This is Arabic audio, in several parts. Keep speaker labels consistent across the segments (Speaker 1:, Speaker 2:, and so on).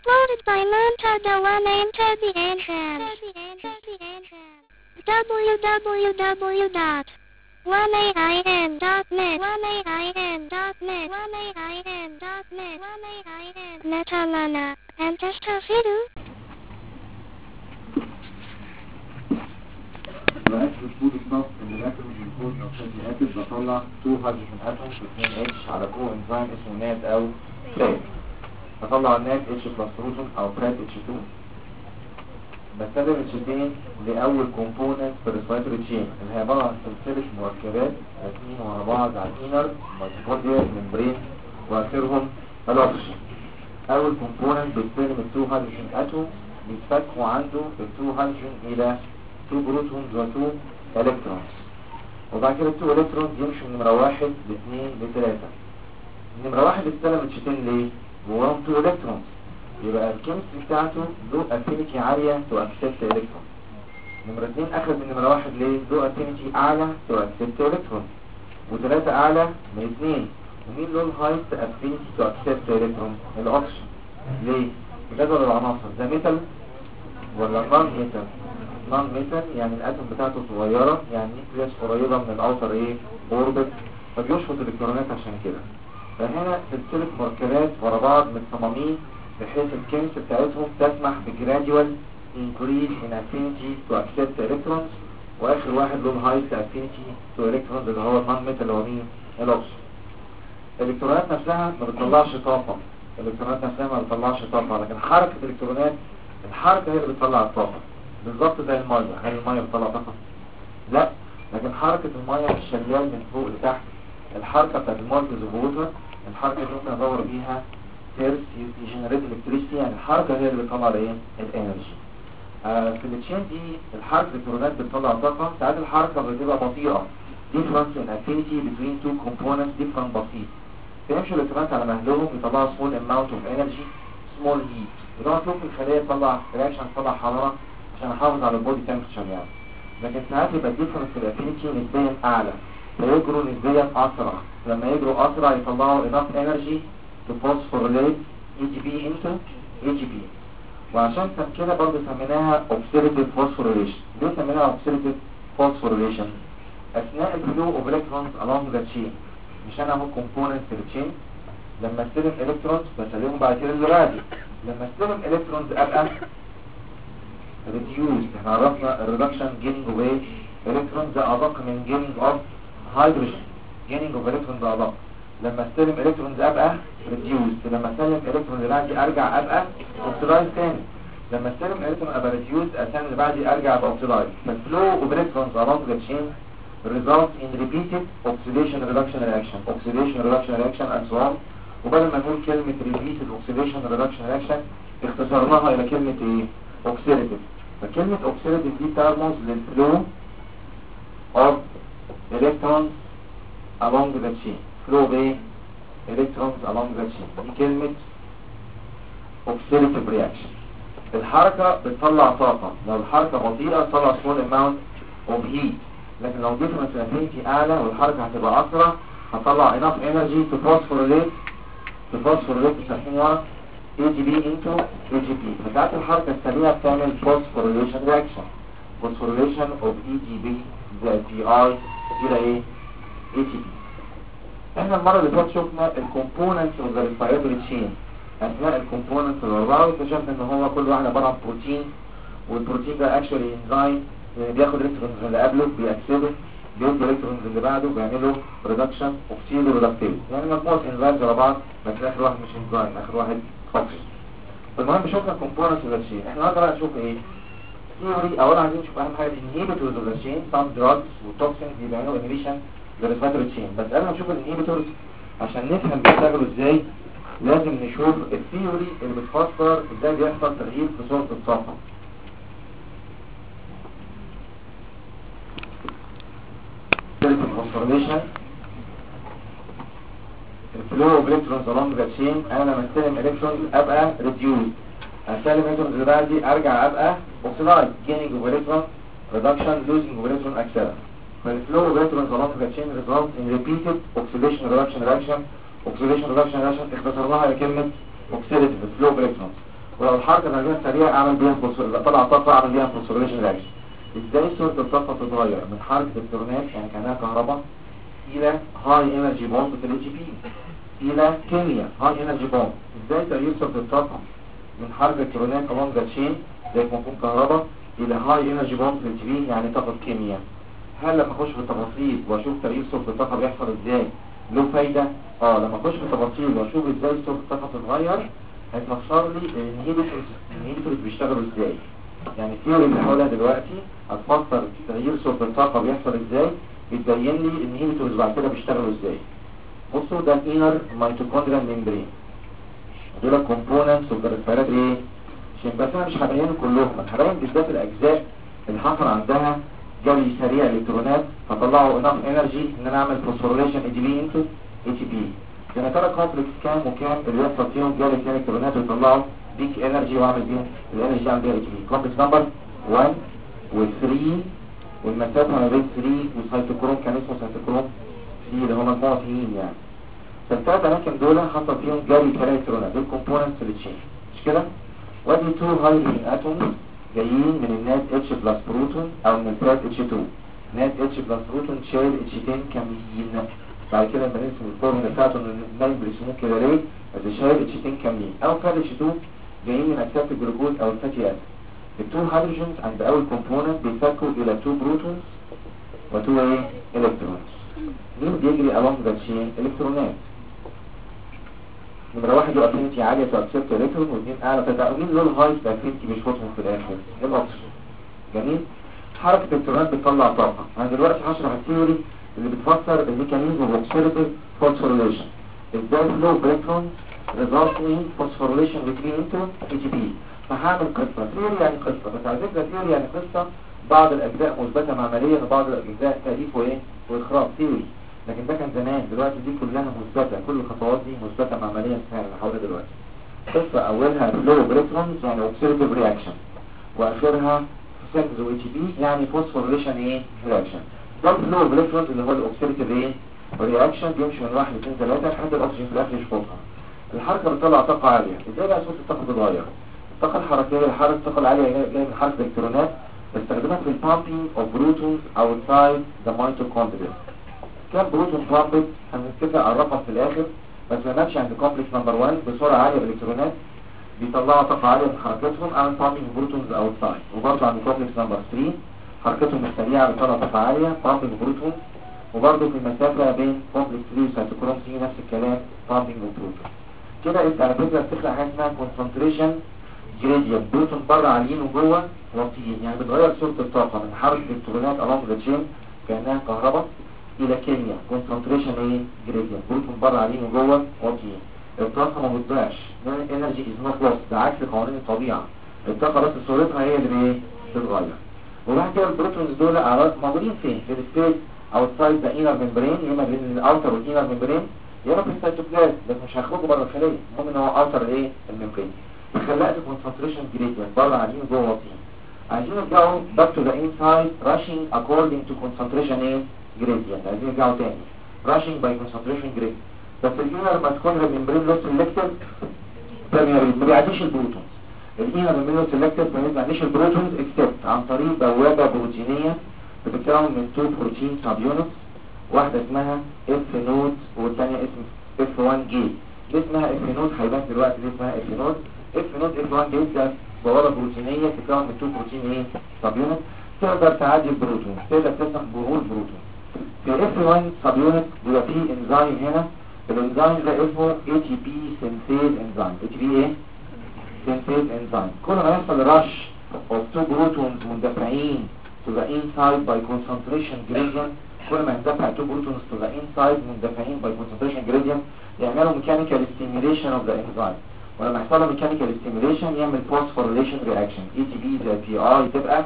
Speaker 1: Uploaded by Montada One Enter the entrance. www.1ain.net Netalana and Testafidu.
Speaker 2: واكتب كود النص اللي باكل من كود او شكل اكل بطلع 2 هيدروجين اتوم في 2 اتش على كو انزيم اسمه نات او براد. بطلع النات اتش بلس بروتون او براد اتش 2. بستخدم اتشتين لاول كومبوننت في الريسبيراتوري تشين اللي هي عباره عن سلسله مركبات راكبين ورا بعض على الانر ميتوكوندريال ممبرين واخرهم الاكسجين. اول كومبوننت بيستلم ال 2 هيدروجين اتوم بيتفكوا عنده ال 2 هيدروجين الى 2 بروتونز و 2 الكترونز، وبعد كده 2 الكترونز يمشوا من نمره 1 ل 2 ل 3. نمره 1 استلم اتشتين ليه؟ جواهم 2 الكترونز، يبقى الكيمستري بتاعته له افينيتي عاليه تو اكسبت الكترون. نمره 2 اخذ من نمره 1 ليه؟ له افينيتي اعلى تو اكسبت الكترون، و3 اعلى من 2. ومين له الهايست افينيتي تو اكسبت الكترون؟ الاكسجين. ليه؟ بجدول العناصر ده ميتال ولا نون ميتال؟ نون ميتال يعني الاتوم بتاعته صغيره، يعني نيوكليوس قريبه من الاوتر اوربت، فبيشفط الالكترونات. عشان كده فهنا سلسله مركبات ورا بعض متصممين بحيث الكيمستري بتاعتهم تسمح بجراديوال increase in affinity to accept electrons، واخر واحد له highest affinity to electrons اللي هو النون ميتال اللي هو مين؟ الاكسجين. الالكترونات نفسها ما بتطلعش طاقه، الالكترونات نفسها ما بتطلعش طاقه، لكن حركه الالكترونات الحركه هي اللي بتطلع الطاقه، بالظبط زي الميه. هل الميه بتطلع طاقه؟ لا، لكن حركه الميه مش شغال من فوق لتحت. الحركه بتاعت المولكيولز اوف ووتر الحركه اللي ممكن ادور بيها تيرس يجنريت الكتريستي، يعني الحركه هي اللي بتطلع ايه؟ الانرجي. في التشين دي الحركه الالكترونات بتطلع طاقه. ساعات الحركه بتبقى بطيئه، difference in affinity between two components different بسيط، فيمشوا الالكترونات على مهلهم يطلعوا small amount of energy small heat، وده مطلوب في الخليه تطلع رياكشن تطلع حراره عشان احافظ على البودي تمبرتشر يعني. لكن ساعات يبقى difference في الافينيتي نسبيا اعلى فيجروا نسبيا اسرع، لما يجروا اسرع يطلعوا enough energy to phosphorylate AGP into AGP. وعشان كده برضه سميناها oxidative phosphorylation. ليه سميناها oxidative phosphorylation؟ اثناء الفلو of electrons along the chain، مش انا هو component في التشين، لما استلم الكترونز بسلمهم بعد كده للراديو. لما استلم الكترونز ابقى reduced. احنا عرفنا الريدكشن gaining of electrons ده ادق من gaining of hydrogen. gaining of electrons ده ادق. لما استلم الكترونز ابقى reduced. لما استلم الكترونز اللي بعدي ارجع ابقى oxidized تاني. لما استلم الكترون ابقى reduced الثاني اللي بعدي ارجع ابقى oxidized. فالفلو of electrons along the chain results in repeated oxidation reduction reaction and so on. وبدل ما نقول كلمة repeated oxidation reduction reaction اختصرناها الى كلمة ايه؟ oxidative. فكلمة oxidative دي ترمز للفلو of electrons along the chain. flow of electrons along the chain دي كلمة oxidative reaction. الحركة بتطلع طاقة، لو الحركة بطيئة تطلع small amount of heat، لكن لو difference affinity اعلى والحركة هتبقى اسرع هتطلع enough energy to phosphorylate بتسميها AGP into AGP. فساعات الحركة السريعة بتعمل phosphorylation reaction of AGP زائد PI الى ايه؟ ATP. احنا المرة اللي فاتت شفنا الكومبوننتس اوف ذا ريسبيراتوري تشين. اثناء الكومبوننتس الاربعة اكتشفنا ان هو كل واحد عبارة عن بروتين، والبروتين ده اكشولي انزايم بياخد الكترونز اللي قبله بيأكسده، بيدي الكترونز اللي بعده بيعملوا ريدكشن اوكسيدو ريدكتيز، يعني مجموعة انزايمز ورا بعض، بس اخر واحد مش انزايم، اخر واحد اوكسيد. المهم شفنا الكومبوننتس اوف ذا تشين. احنا النهارده بقى نشوف ايه؟ ثيوري. اولا عايزين نشوف اهم حاجه الانهيبيتورز اوف ذا تشين. سام دراجز وتوكسينز بيعملوا انهبيشن للريسبيراتوري تشين، بس قبل ما نشوف الانهيبيتورز عشان نفهم بيشتغلوا ازاي لازم نشوف الثيوري اللي بتفسر ازاي بيحصل تغيير في صوره الطاقه. الفوسفوريليشن الفلو اوف الكترونز along the chain. انا لما استلم الكترونز ابقى reduced، استلم الكترونز اللي بعدي ارجع ابقى oxidized gaining of electron reduction losing of electron acceleration. فالفلو اوف الكترونز along the chain results in repeated oxidation reduction reaction اختصرناها لكلمة oxidative flow of electrons. ولو الحركه الهجينه سريعه اعمل بيها طلع طاقه اعمل بيها فوسفوريليشن رياكشن. ازاي صوره الطاقه تتغير من حركه الالكترونات يعني كانها كهرباء الى هاي انرجي بوند في الاتش بي الى كيمياء هاي انرجي بوند. ازاي تغيير صوره الطاقه من حركه الالكترونات along the chain زي ما يكون كهرباء الى هاي انرجي بوند في الاتش بي يعني طاقه كيمياء. هل لما اخش في التفاصيل واشوف تغيير صوره الطاقه بيحصل ازاي له فايده؟ لما اخش في التفاصيل واشوف ازاي صوره الطاقه تتغير هيفسر لي الانهيبيتورز بيشتغلوا ازاي. يعني الثيوري اللي هقولها دلوقتي هتفسر تغيير صوره الطاقه بيحصل ازاي، بتبين لي الانهيبيتورز بعد كده بيشتغلوا ازاي. بصوا ده الانر ميتوكوندريال ميمبرين، دول الكومبوننتس اوف ذا ريسبيراتوري عشان بس انا مش هبين كلهم، انا هبين بالذات الاجزاء اللي حصل عندها جري سريع الالكترونات فطلعوا انف انرجي ان انا اعمل فوسفوريليشن اي دي بي انتو اي تي بي. يعني ترى كومبلكس كام وكام اللي يحصل فيهم جري سريع الالكترونات ويطلعوا بيك انرجي واعمل بيهم الانرجي اعمل بيها اي تي بي. كومبلكس نمبر 1 و3 والمسافه ما بين 3 والسيتوكروم كان اسمه سيتوكروم 3 اللي هم مجموعه تنين يعني. فالثلاث اماكن دول حصل فيهم جري سريع الالكترونات دول كومبوننتس للتشين مش كده؟ وادي 2 هيدروجين اتومز جايين من النات اتش بلس بروتون او من الثلاث اتش 2. نات اتش بلس بروتون شايل اتش 10 كاملين. بعد كده لما نرسم الفورمولا بتاعته النايم بيرسموه كده ليه؟ بس شايل اتش 10 كاملين. او ثلاث اتش 2 جايين من اكسات الجلوكوز او الفاتي اسيد. التو هيدروجينز عند اول كومبوننت بيتفكوا الى 2 بروتونز و2 الكترونز. مين بيجري along the chain؟ الكترونات. نمرة واحد له افينيتي عالية تو اكسبت الكترون، واثنين اعلى مين له الهاي افينيتي بيشفطهم في الاخر؟ الاكسجين. جميل. حركة الالكترونات بتطلع طاقة. انا دلوقتي هشرح الثيوري اللي بتفسر الميكانيزم اوف اوكسيديتيف فوسفوريليشن. ازاي فلو الكترون ريزلت ان فوسفوريليشن بتوين انتو اي تي بي. فهعمل قصة ثيوري يعني قصة، بس على فكرة ثيوري يعني قصة بعض الاجزاء مثبتة معمليا وبعض الاجزاء تأليف واخراج ثيوري. لكن ده كان زمان، دلوقتي دي كلها مثبتة، كل الخطوات دي مثبتة معمليا فعلا هقولها دلوقتي. قصة اولها فلو الكترونز يعني اوكسيديتيف رياكشن، واخرها سيلز و اتش بي يعني فوسفوريليشن رياكشن. ده الفلو الكترونز اللي هو الاوكسيديتيف رياكشن بيمشي من 1 2 3 لحد الاكسجين في الاخر يشفطها. الحركة بتطلع طاقة عالية. ازاي بقى صوت الطاقة بتتغير؟ الطاقة الحركية الطاقة العالية جاية من حركة الالكترونات بستخدمها في البامبينج اوف بروتونز outside the mitochondria. كام بروتون بامبد هنتفق على الرقم في الاخر، بس ما ماتش عند كومبلكس نمبر 1 بسرعة عالية بالالكترونات بيطلعوا طاقة عالية من حركتهم اعمل بامبينج بروتونز outside. وبرضه عند كومبلكس نمبر 3 حركتهم السريعة بتطلع طاقة عالية بامبينج بروتون. وبرضه في المسافة بين كومبلكس 3 وسيتوكروم سي نفس الكلام بامبينج بروتون. كده انت على فكرة بتخلق حاجة اسمها كونسنتريشن جريدينت، بروتون بره عاليين وجوه واطيين. يعني بتغير صورة الطاقة من حركة الالكترونات along the chain كأنها كهرباء الى كيمياء كونسنتريشن جريدينت، بروتون بره عاليين وجوه واطيين. الطاقة ما بتضيعش، انرجي از نوت لوست، ده عكس قوانين الطبيعة. الطاقة بس صورتها هي اللي بتتغير. وبعد كده البروتونز دول موجودين فين؟ في السبيس outside the inner membrane، يا اما بين الاوتر والانر ممبرين يا اما في السيتوبلازم، بس مش هيخرجوا بره الخلية. المهم ان هو اوتر الممبرين. فخلقت كونسنتريشن جريدينت بره عاليين وجوه واطيين. عايزين يرجعوا back to the inside rushing according to concentration gradient. عايزين يرجعوا تاني rushing by concentration gradient. بس الانر ماسكولار ممبرين له سيلكتيف permeability ما بيعديش البروتونز. الانر ممبرين له سيلكتيف ما بيعديش البروتونز اكسبت عن طريق بوابة بروتينية بتتكون من 2 بروتين سب يونتس، واحدة اسمها اف نود والثانية اسم اف 1 جي. دي اسمها اف نود هيبان دلوقتي، دي اسمها اف نود. اف نود اف 1 جي ده بوابة بروتينية بتتكون من 2 بروتين سب يونت تقدر تعدي البروتون، تقدر تفتح ظهور بروتون. في اف 1 سب يونت بيبقى فيه انزيم هنا، الانزيم ده اسمه اي تي بي سينثيز انزيم. اي تي بي سينثيز انزيم. كل ما يحصل رش اوف 2 بروتونز مندفعين to the inside by concentration gradient، كل ما يندفع 2 بروتونز to the inside مندفعين by concentration gradient يعملوا mechanical stimulation of the enzyme. ولما يحصل له mechanical stimulation يعمل phosphorylation reaction. ATP زي PI تبقى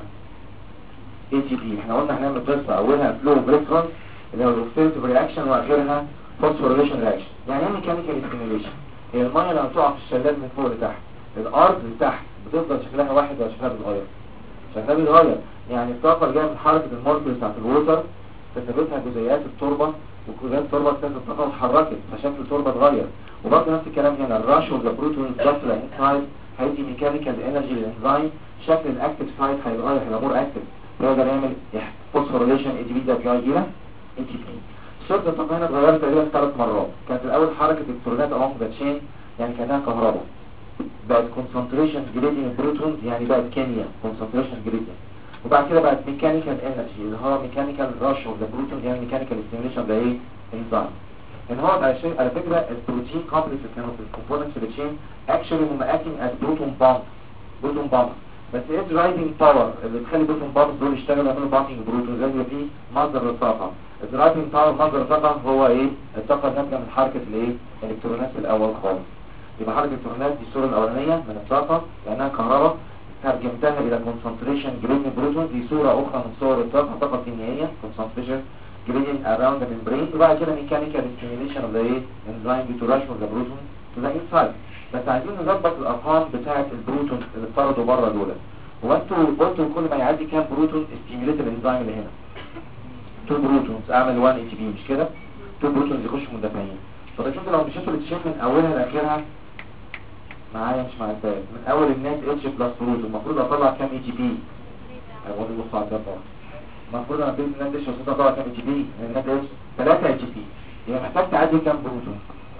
Speaker 2: ATP. احنا قلنا هنعمل قصة اولها flow of electrons اللي هو oxidative reaction واخرها phosphorylation reaction. يعني ايه mechanical stimulation؟ هي المية لما تقع في الشلال من فوق لتحت، الارض لتحت بتفضل شكلها واحد ولا شكلها بيتغير؟ شكلها بيتغير. يعني الطاقة اللي جايه من حركة المولكيول بتاعت الووتر كتبتها جزيئات التربة، وجزيئات التربة كانت الطاقة اتحركت فشكل التربة اتغير. وبرضه نفس الكلام هنا الراش اوف ذا بروتونز جت انسايد هيدي ميكانيكال انرجي للانزيم، شكل الاكتف سايت هيتغير، هيبقى مور اكتف، يقدر يعمل فوسفوريليشن اي تي بي ده بيجي الى اي تي بي. شرط الطاقه هنا اتغيرت تقريبا 3 مرات. كانت الاول حركه الالكترونات along the chain يعني كانها كهرباء، بقت concentration gradient بروتونز يعني بقت كيمياء concentration gradient، وبعد كده بقت ميكانيكال انرجي اللي هو ميكانيكال رش اوف ذا بروتون يعني ميكانيكال ستيميوليشن ده ايه انزيم. ان هو على فكره البروتين كومبلكس اللي كانوا في الكومبوننتس في التشين اكشولي هم اكتنج از بروتون بامب بس ايه درايفنج باور اللي تخلي بروتون بامب دول يشتغلوا يعملوا بامبنج بروتون زي ما في مصدر للطاقه. الدرايفنج باور مصدر الطاقه هو ايه؟ الطاقه الناتجه من حركه الايه؟ الالكترونات في الاول خالص. يبقى حركه الالكترونات دي الصوره الاولانيه من الطاقه لانها كهرباء، ترجمتها الى concentration gradient بروتون، دي صوره اخرى من صور الطاقه، طاقه كيميائيه concentration gradient around the membrane، وبعد كده mechanical stimulation of the enzyme to rush of the proton to the inside. بس عايزين نظبط الارقام بتاعه البروتون اللي اتطردوا بره دول. هو انتوا قلتوا كل ما يعدي كام بروتون ستيميوليت الانزيم اللي هنا؟ 2 بروتونز اعمل 1 اي تي بي مش كده؟ 2 بروتونز يخشوا مندفعين. طب انتوا لو مشيتوا التشين من اولها لاخرها معايا مش مع الباقي، من اول الناس اتش بلس بروتون المفروض اطلع كام اي تي بي؟ هقول لكم على ده طبعا. المفروض انا بين الناس اتش المفروض اطلع كام اي تي بي؟ الناس اتش 3 اي تي بي. يبقى محتاج تعدي كام بروتون؟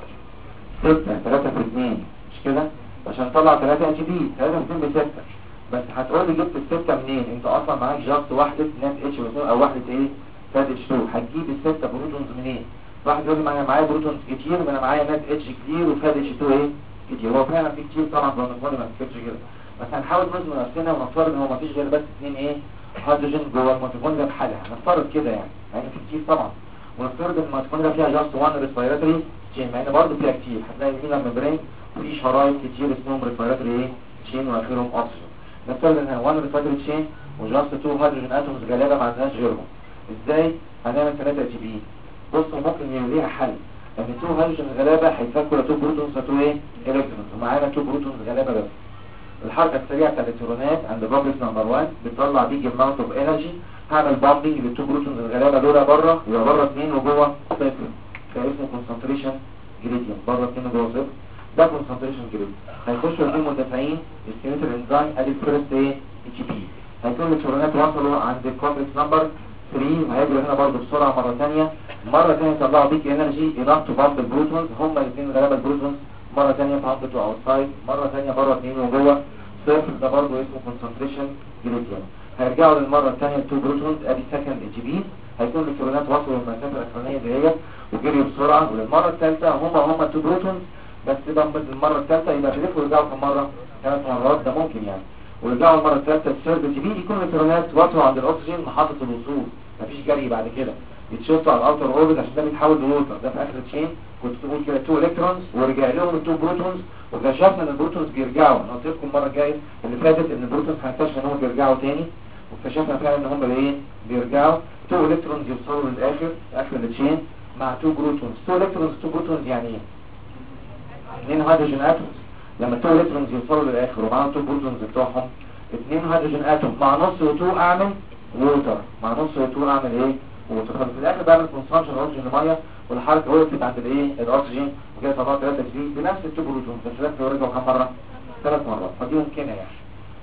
Speaker 2: 6 3 في 2 مش كده؟ عشان تطلع 3 اي تي بي 3 في 2 ب 6. بس هتقول لي جبت الستة منين؟ انت اصلا معاك جاست واحدة نات اتش او واحدة ايه؟ فات اتش 2. هتجيب الستة بروتونز منين؟ واحد يقول لي معايا بروتونز كتير، ما انا معايا نات اتش كتير وفات اتش 2 ايه؟ كتير. هو فعلا في كتير طبعا بالنسبة ما تفكرش كده، بس هنحاول نظم نفسنا ونفترض ان هو ما فيش غير بس 2 ايه؟ هيدروجين جوه الميتوكوندريا بحالها، هنفترض كده يعني في كتير طبعا، ونفترض ان الميتوكوندريا فيها جاست 1 ريسبيراتوري تشين، مع ان برضه فيها كتير، هتلاقي فينا الممبرين في شرايط كتير اسمهم ريسبيراتوري ايه؟ تشين واخرهم اكسجين. نفترض ان 1 ريسبيراتوري تشين وجاست 2 هيدروجين اتومز غالبا ما عندناش غيرهم. ازاي هنعمل 3 تي بي؟ بصوا ممكن يلغيها حل، ان 2 هيدروجين غلابه هيتفكوا ل 2 بروتونز و 2 ايه؟ الكترونز، ومعانا 2 بروتونز غلابه بس. الحركه السريعه بتاعت الالكترونات عند بابلس نمبر 1 بتطلع بيج اماونت اوف انرجي، هعمل بامبنج لل 2 بروتونز الغلابه دول بره، يبقى بره 2 وجوه 0، ده اسمه كونسنتريشن جريدينت، بره 2 وجوه 0، ده كونسنتريشن جريدينت. هيخشوا الاثنين مندفعين يستميت الانزيم ادي الفيرست ايه؟ اتش بي. هيكون الالكترونات وصلوا عند الكومبلكس نمبر 3، وهيجروا هنا برضه بسرعه مره ثانيه يطلعوا بيج انرجي انف تو بامب البروتونز، هما الاثنين غلابه البروتونز، مرة ثانيه بامب تو اوتسايد، مرة ثانيه بره 2 وجوه 0، ده برضه اسمه كونسنتريشن جريدينت. هيرجعوا للمرة الثانيه 2 بروتونز ادي سكند اتش بي، هيكون الالكترونات وصلوا للمسافه الاخرانيه ديت وجريوا بسرعه، وللمره الثالثه هما 2 بروتونز بس بامب المره الثالثه، يبقى بيلفوا ويرجعوا كم مره؟ 3 مرات، ده ممكن يعني. ورجعوا المره الثالثه الثيرد تي بي يكون الالكترونات وصلوا عند الاكسجين محطه الوصول، مفيش جري بعد كده، يتشطوا على الاوتر اوربت عشان ده بيتحول لووتر، ده في اخر التشين كنت تقول كده 2 الكترونز ورجع لهم 2 بروتونز، واكتشفنا ان البروتونز بيرجعوا. انا قلت لكم المره الجايه اللي فاتت ان البروتونز هنكتشف ان هم بيرجعوا تاني، واكتشفنا فعلا ان هم ايه؟ بيرجعوا 2 الكترونز يوصلوا للاخر اخر التشين مع 2 بروتونز. 2 الكترونز 2 بروتونز يعني ايه؟ 2 هيدروجين اتومز. لما 2 الكترونز يوصلوا للاخر ومعاهم 2 بروتونز بتوعهم 2 هيدروجين اتوم مع نص و2 اعمل ووتر، مع نص و2 اعمل ايه؟ ووتر. ففي الاخر بعمل كونسامشن اكسجين لميه، والحركه وقفت عند الايه؟ الاكسجين، وكده طلعت 3 جي بنفس ال 2 بروتونز، بس لفوا ورجعوا كم مره؟ 3 مرات، فدي ممكنه يعني.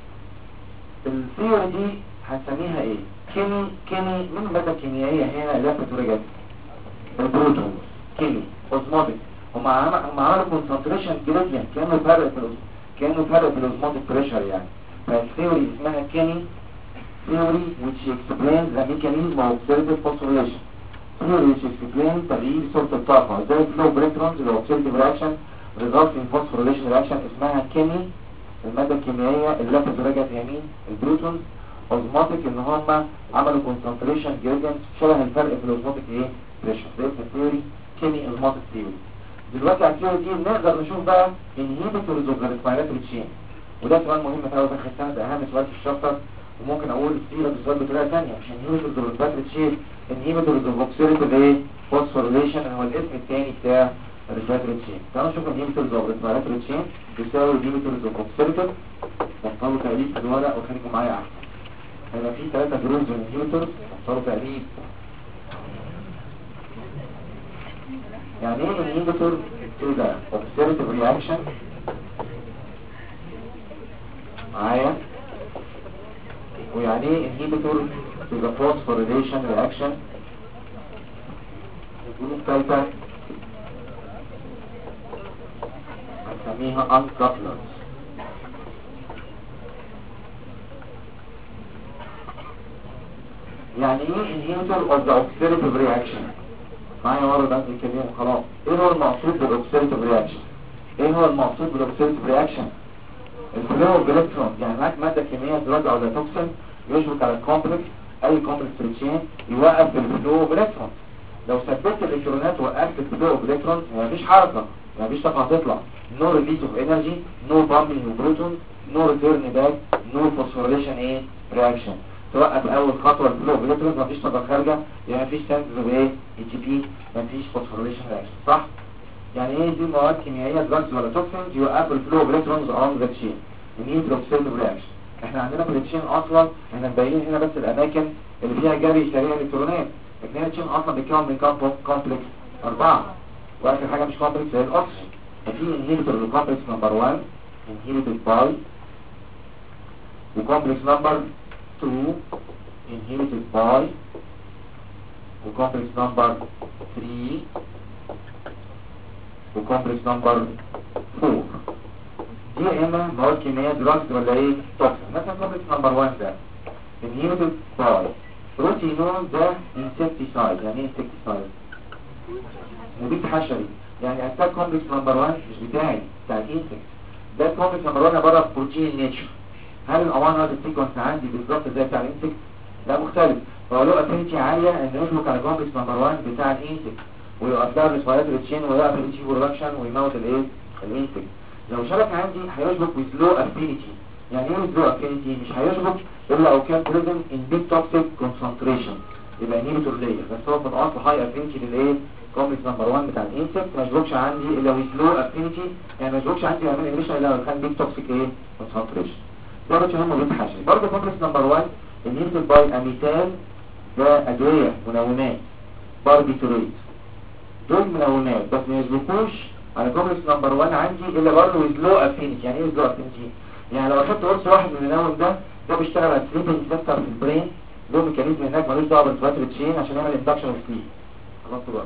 Speaker 2: الثيوري دي هنسميها ايه؟ كيمي من الماده الكيميائيه هنا اللي لفت ورجعت البروتون كيمي اوزموتيك. هم عملوا كونسنتريشن جريدينت كانه فرق في الاوزموتيك بريشر يعني. فالثيوري اسمها كيمي theory which explains the mechanism of oxidative phosphorylation. theory which explains تغيير صورة الطاقة زي flow of electrons اللي oxidative reaction results in phosphorylation reaction، اسمها كيمي المادة الكيميائية اللي لفت ورجعت يمين البروتونز. اوزموتيك ان هم عملوا concentration gradient شبه الفرق في الاوزموتيك ايه؟ بريشر. ده اسم الثيوري كيمي اوزموتيك ثيوري. دلوقتي على الثيوري دي نقدر نشوف بقى inhibitors of the respiratory chain، وده سؤال مهم قوي في الختام، ده اهم سؤال في الشابتر، وممكن اقول السيرة السؤال بطريقه ثانيه، مش inhibitors of respiratory chain، inhibitors of oxidative ايه؟ phosphorylation هو الاسم الثاني بتاع respiratory chain. تعالوا نشوف inhibitors of respiratory chain بيساوي inhibitors of oxidative. بطلوا تقليد في الورق وخليكم معايا احسن. هيبقى في 3 جروبز من inhibitors، بطلوا تقليد. يعني ايه inhibitor to the oxidative reaction معايا؟ ويعني ايه inhibitor to the phosphorylation reaction؟ الجروب الثالثة هنسميها uncouplers. يعني ايه inhibitor of the oxidative reaction؟ معايا ورد انت الكلمة وخلاص. ايه هو المقصود بالاوكسيديتيف رياكشن؟ ايه هو المقصود بالاوكسيديتيف رياكشن؟ الفلو اوف الكترون، يعني معاك ماده كيميائيه دراج او توكسين يشبك على الكومبلكس، اي كومبلكس في التشين يوقف الفلو اوف الكترون. لو ثبتت الالكترونات وقفت الفلو اوف الكترون مفيش حركه، مفيش طاقه هتطلع، نو ريليز اوف انرجي، نو بامبنج اوف بروتون، نو ريتيرن باك، نو فوسفوريليشن ايه رياكشن. توقف اول خطوه الفلو اوف الكترون مفيش طاقه خارجه، يعني مفيش سنتز اوف ايه اي تي بي، مفيش فوسفوريليشن رياكشن، صح؟ يعني ايه دي مواد كيميائيه دراجز ولا توكسينز يوقفوا الفلو اوف الكترونز اراوند ذا تشين، النيوتروكسيديف رياكشن. احنا عندنا في التشين اصلا احنا مبينين هنا بس الاماكن اللي فيها جري سريع الالكترونات، لكن التشين اصلا بيتكون من كام كومبلكس 4، واخر حاجه مش كومبلكس زي الاكسجين. ففي انهيبيتور للكومبلكس نمبر 1 انهيبيتد باي، وكومبلكس نمبر 2 انهيبيتد باي، وكومبلكس نمبر 3 وكومبلكس نمبر 4. دي يا اما مواد كيميائيه دراجز ولا ايه توكسين. مثلا كومبلكس نمبر 1 ده انهيبيتد باي بروتينول، ده انسكتيسايد. يعني ايه انسكتيسايد؟ مبيد حشري. يعني اتاك كومبلكس نمبر 1 مش بتاعي، بتاع الانسكت. ده كومبلكس نمبر 1 عباره عن بروتين نيتشر. هل الامينو اسيد سيكونس عندي بالظبط زي بتاع الانسكت؟ لا، مختلف. فهو له افينيتي عاليه ان يشبك على كومبلكس نمبر 1 بتاع الانسكت ويوقف لها الريسبيراتوري تشين ويوقف الاتش برودكشن ويموت الايه الانسكت. لو شبك عندي هيشبك with low affinity. يعني ايه with low affinity؟ مش هيشبك الا لو كان present in big toxic concentration، يبقى انهيبيتور ليا. بس هو في الاصل هاي افينيتي للايه كومبلكس نمبر 1 بتاع الانسكت، ما يشبكش عندي الا with low affinity، يعني ما يشبكش عندي يعمل انهيبيشن الا لو كان big toxic ايه concentration. ده بتهم مبيد حشري. برضه كومبلكس نمبر 1 انهيبيتد باي اميتال، ده ادويه منونات باربيتوريت، دول منونات بس ما يشبكوش على كومبلكس نمبر 1 عندي الا برضه with low affinity. يعني ايه with low affinity؟ يعني لو اخدت قرص واحد من المنون ده بيشتغل على سليبنج سنتر في البرين، له ميكانيزم هناك ملوش دعوه بالريسبيراتوري تشين عشان يعمل اندكشن وسليب. خلاص بقى،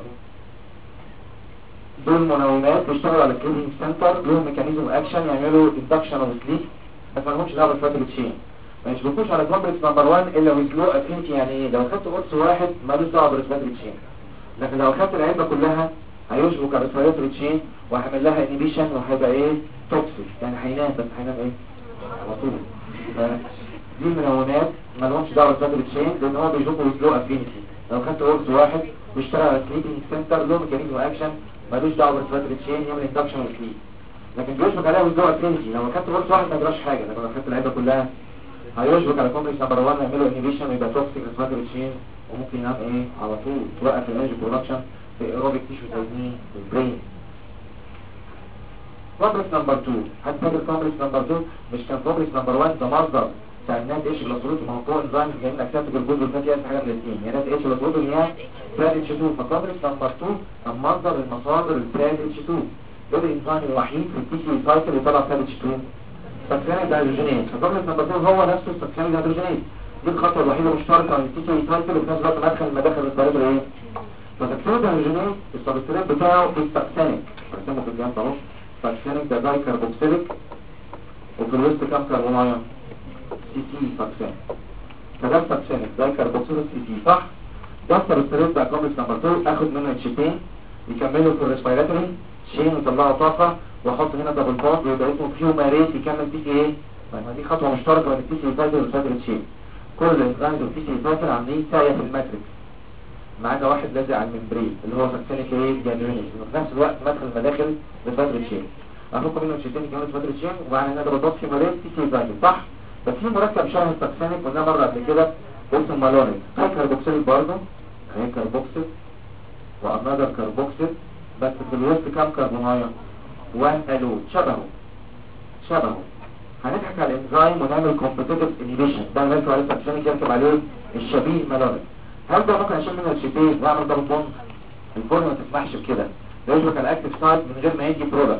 Speaker 2: دول منونات بيشتغلوا على سليبنج سنتر، لهم ميكانيزم اكشن يعملوا اندكشن وسليب، بس ما لهمش دعوه بالريسبيراتوري تشين. ما يشبكوش على كومبلكس نمبر 1 الا with low affinity. يعني ايه؟ لو اخدت قرص واحد ملوش دعوه بالريسبيراتوري تشين، لكن لو اخدت العلبه كلها هيشبك على الريسبيراتوري تشين وهيعمل لها انيبيشن وهيبقى ايه توكسيك، يعني هينام، بس هينام ايه على طول. دي منونات ما لهمش دعوه بالريسبيراتوري تشين لان هو بيشبكوا with low affinity. لو اخدت قرص واحد بيشتغل على سليبنج سنتر، له ميكانيزم اكشن ملوش دعوه بالريسبيراتوري تشين، يعمل اندكشن وسليب، لكن بيشبك عليها with low affinity. لو اخدت قرص واحد ما يجراش حاجه، لكن لو اخدت العلبه كلها هيشبك على كومبلكس نمبر 1 يعملوا انيبيشن ويبقى توكسيك ريسبيراتوري تشين، وممكن ينام ايه على طول، توقف الانرجي برودكشن في ايروبيك تيشو زي مين البرين. كومبلكس نمبر 2، حد فاكر كومبلكس نمبر 2 مش كان كومبلكس نمبر 1 ده مصدر بتاع النات ايش الاسرود وموقوع انزيم جايين اكتاتيك الجزء والنات يعمل حاجه من الاثنين، يا نات ايش الاسرود والنات فاد اتش 2. فكومبلكس نمبر 2 كان مصدر المصادر الفاد اتش 2، ده الانزيم الوحيد في التي سي سايكل اللي طلع فاد اتش 2 سكسانيك دهيدروجينيز. فكومبلكس نمبر 2 هو نفسه السكسانيك دهيدروجينيز، دي الخطوه الوحيده المشتركه بين التي سي سايكل وفي نفس الوقت مدخل المداخل الريسبيراتوري ايه. فالسكسانيك دهيدروجينيز السبستريت بتاعه السكسانيك، برسمه في الجنب اهو، سكسانيك ده داي كربوكسيليك، وفي الوسط كام كربونايون سي سي سكسانيك، فده سكسانيك داي كربوكسيليك سي سي، صح؟ ده السبستريت بتاع كومبلكس نمبر 2 اخد منه اتشتين يكملوا في الريسبيراتوري تشين ويطلعوا طاقه، واحط هنا دبل بوند ويبقى اسمه فيوماريت يكمل تي سي ايه. طيب دي خطوه مشتركه بين التي سي سايكل والريسبيراتوري تشين، كل الانزيمز والتي سي سايكل عاملين سايه في الماتريكس ما عدا واحد لازق على الممبرين اللي هو سكسانيك ايه دهيدروجينيز، وفي نفس الوقت مدخل المداخل ريسبيراتوري تشين. هنحط منه اتشتين يكملوا ريسبيراتوري تشين، وبعد هنا دبل بوند فيوماريت تي سي سايكل، صح؟ بس في مركب شبه السكسانيك قلنا مره قبل كده اسمه مالونيك، هاي كربوكسيل برضه، هاي كربوكسيل وانذر كربوكسيل، بس في الوسط كام كربونايون 1 الود، شبهه. هنضحك على الانزيم ونعمل كومبيتيتيف انيبيشن، ده اللي عليه السكسانيك يركب عليه الشبيه مالونيك. هل ده ممكن اشيل منه الشيتين واعمل دبل بوند؟ الفورم ما تسمحش بكده، ده يشبك على الاكتيف سايت من غير ما يدي برودكت،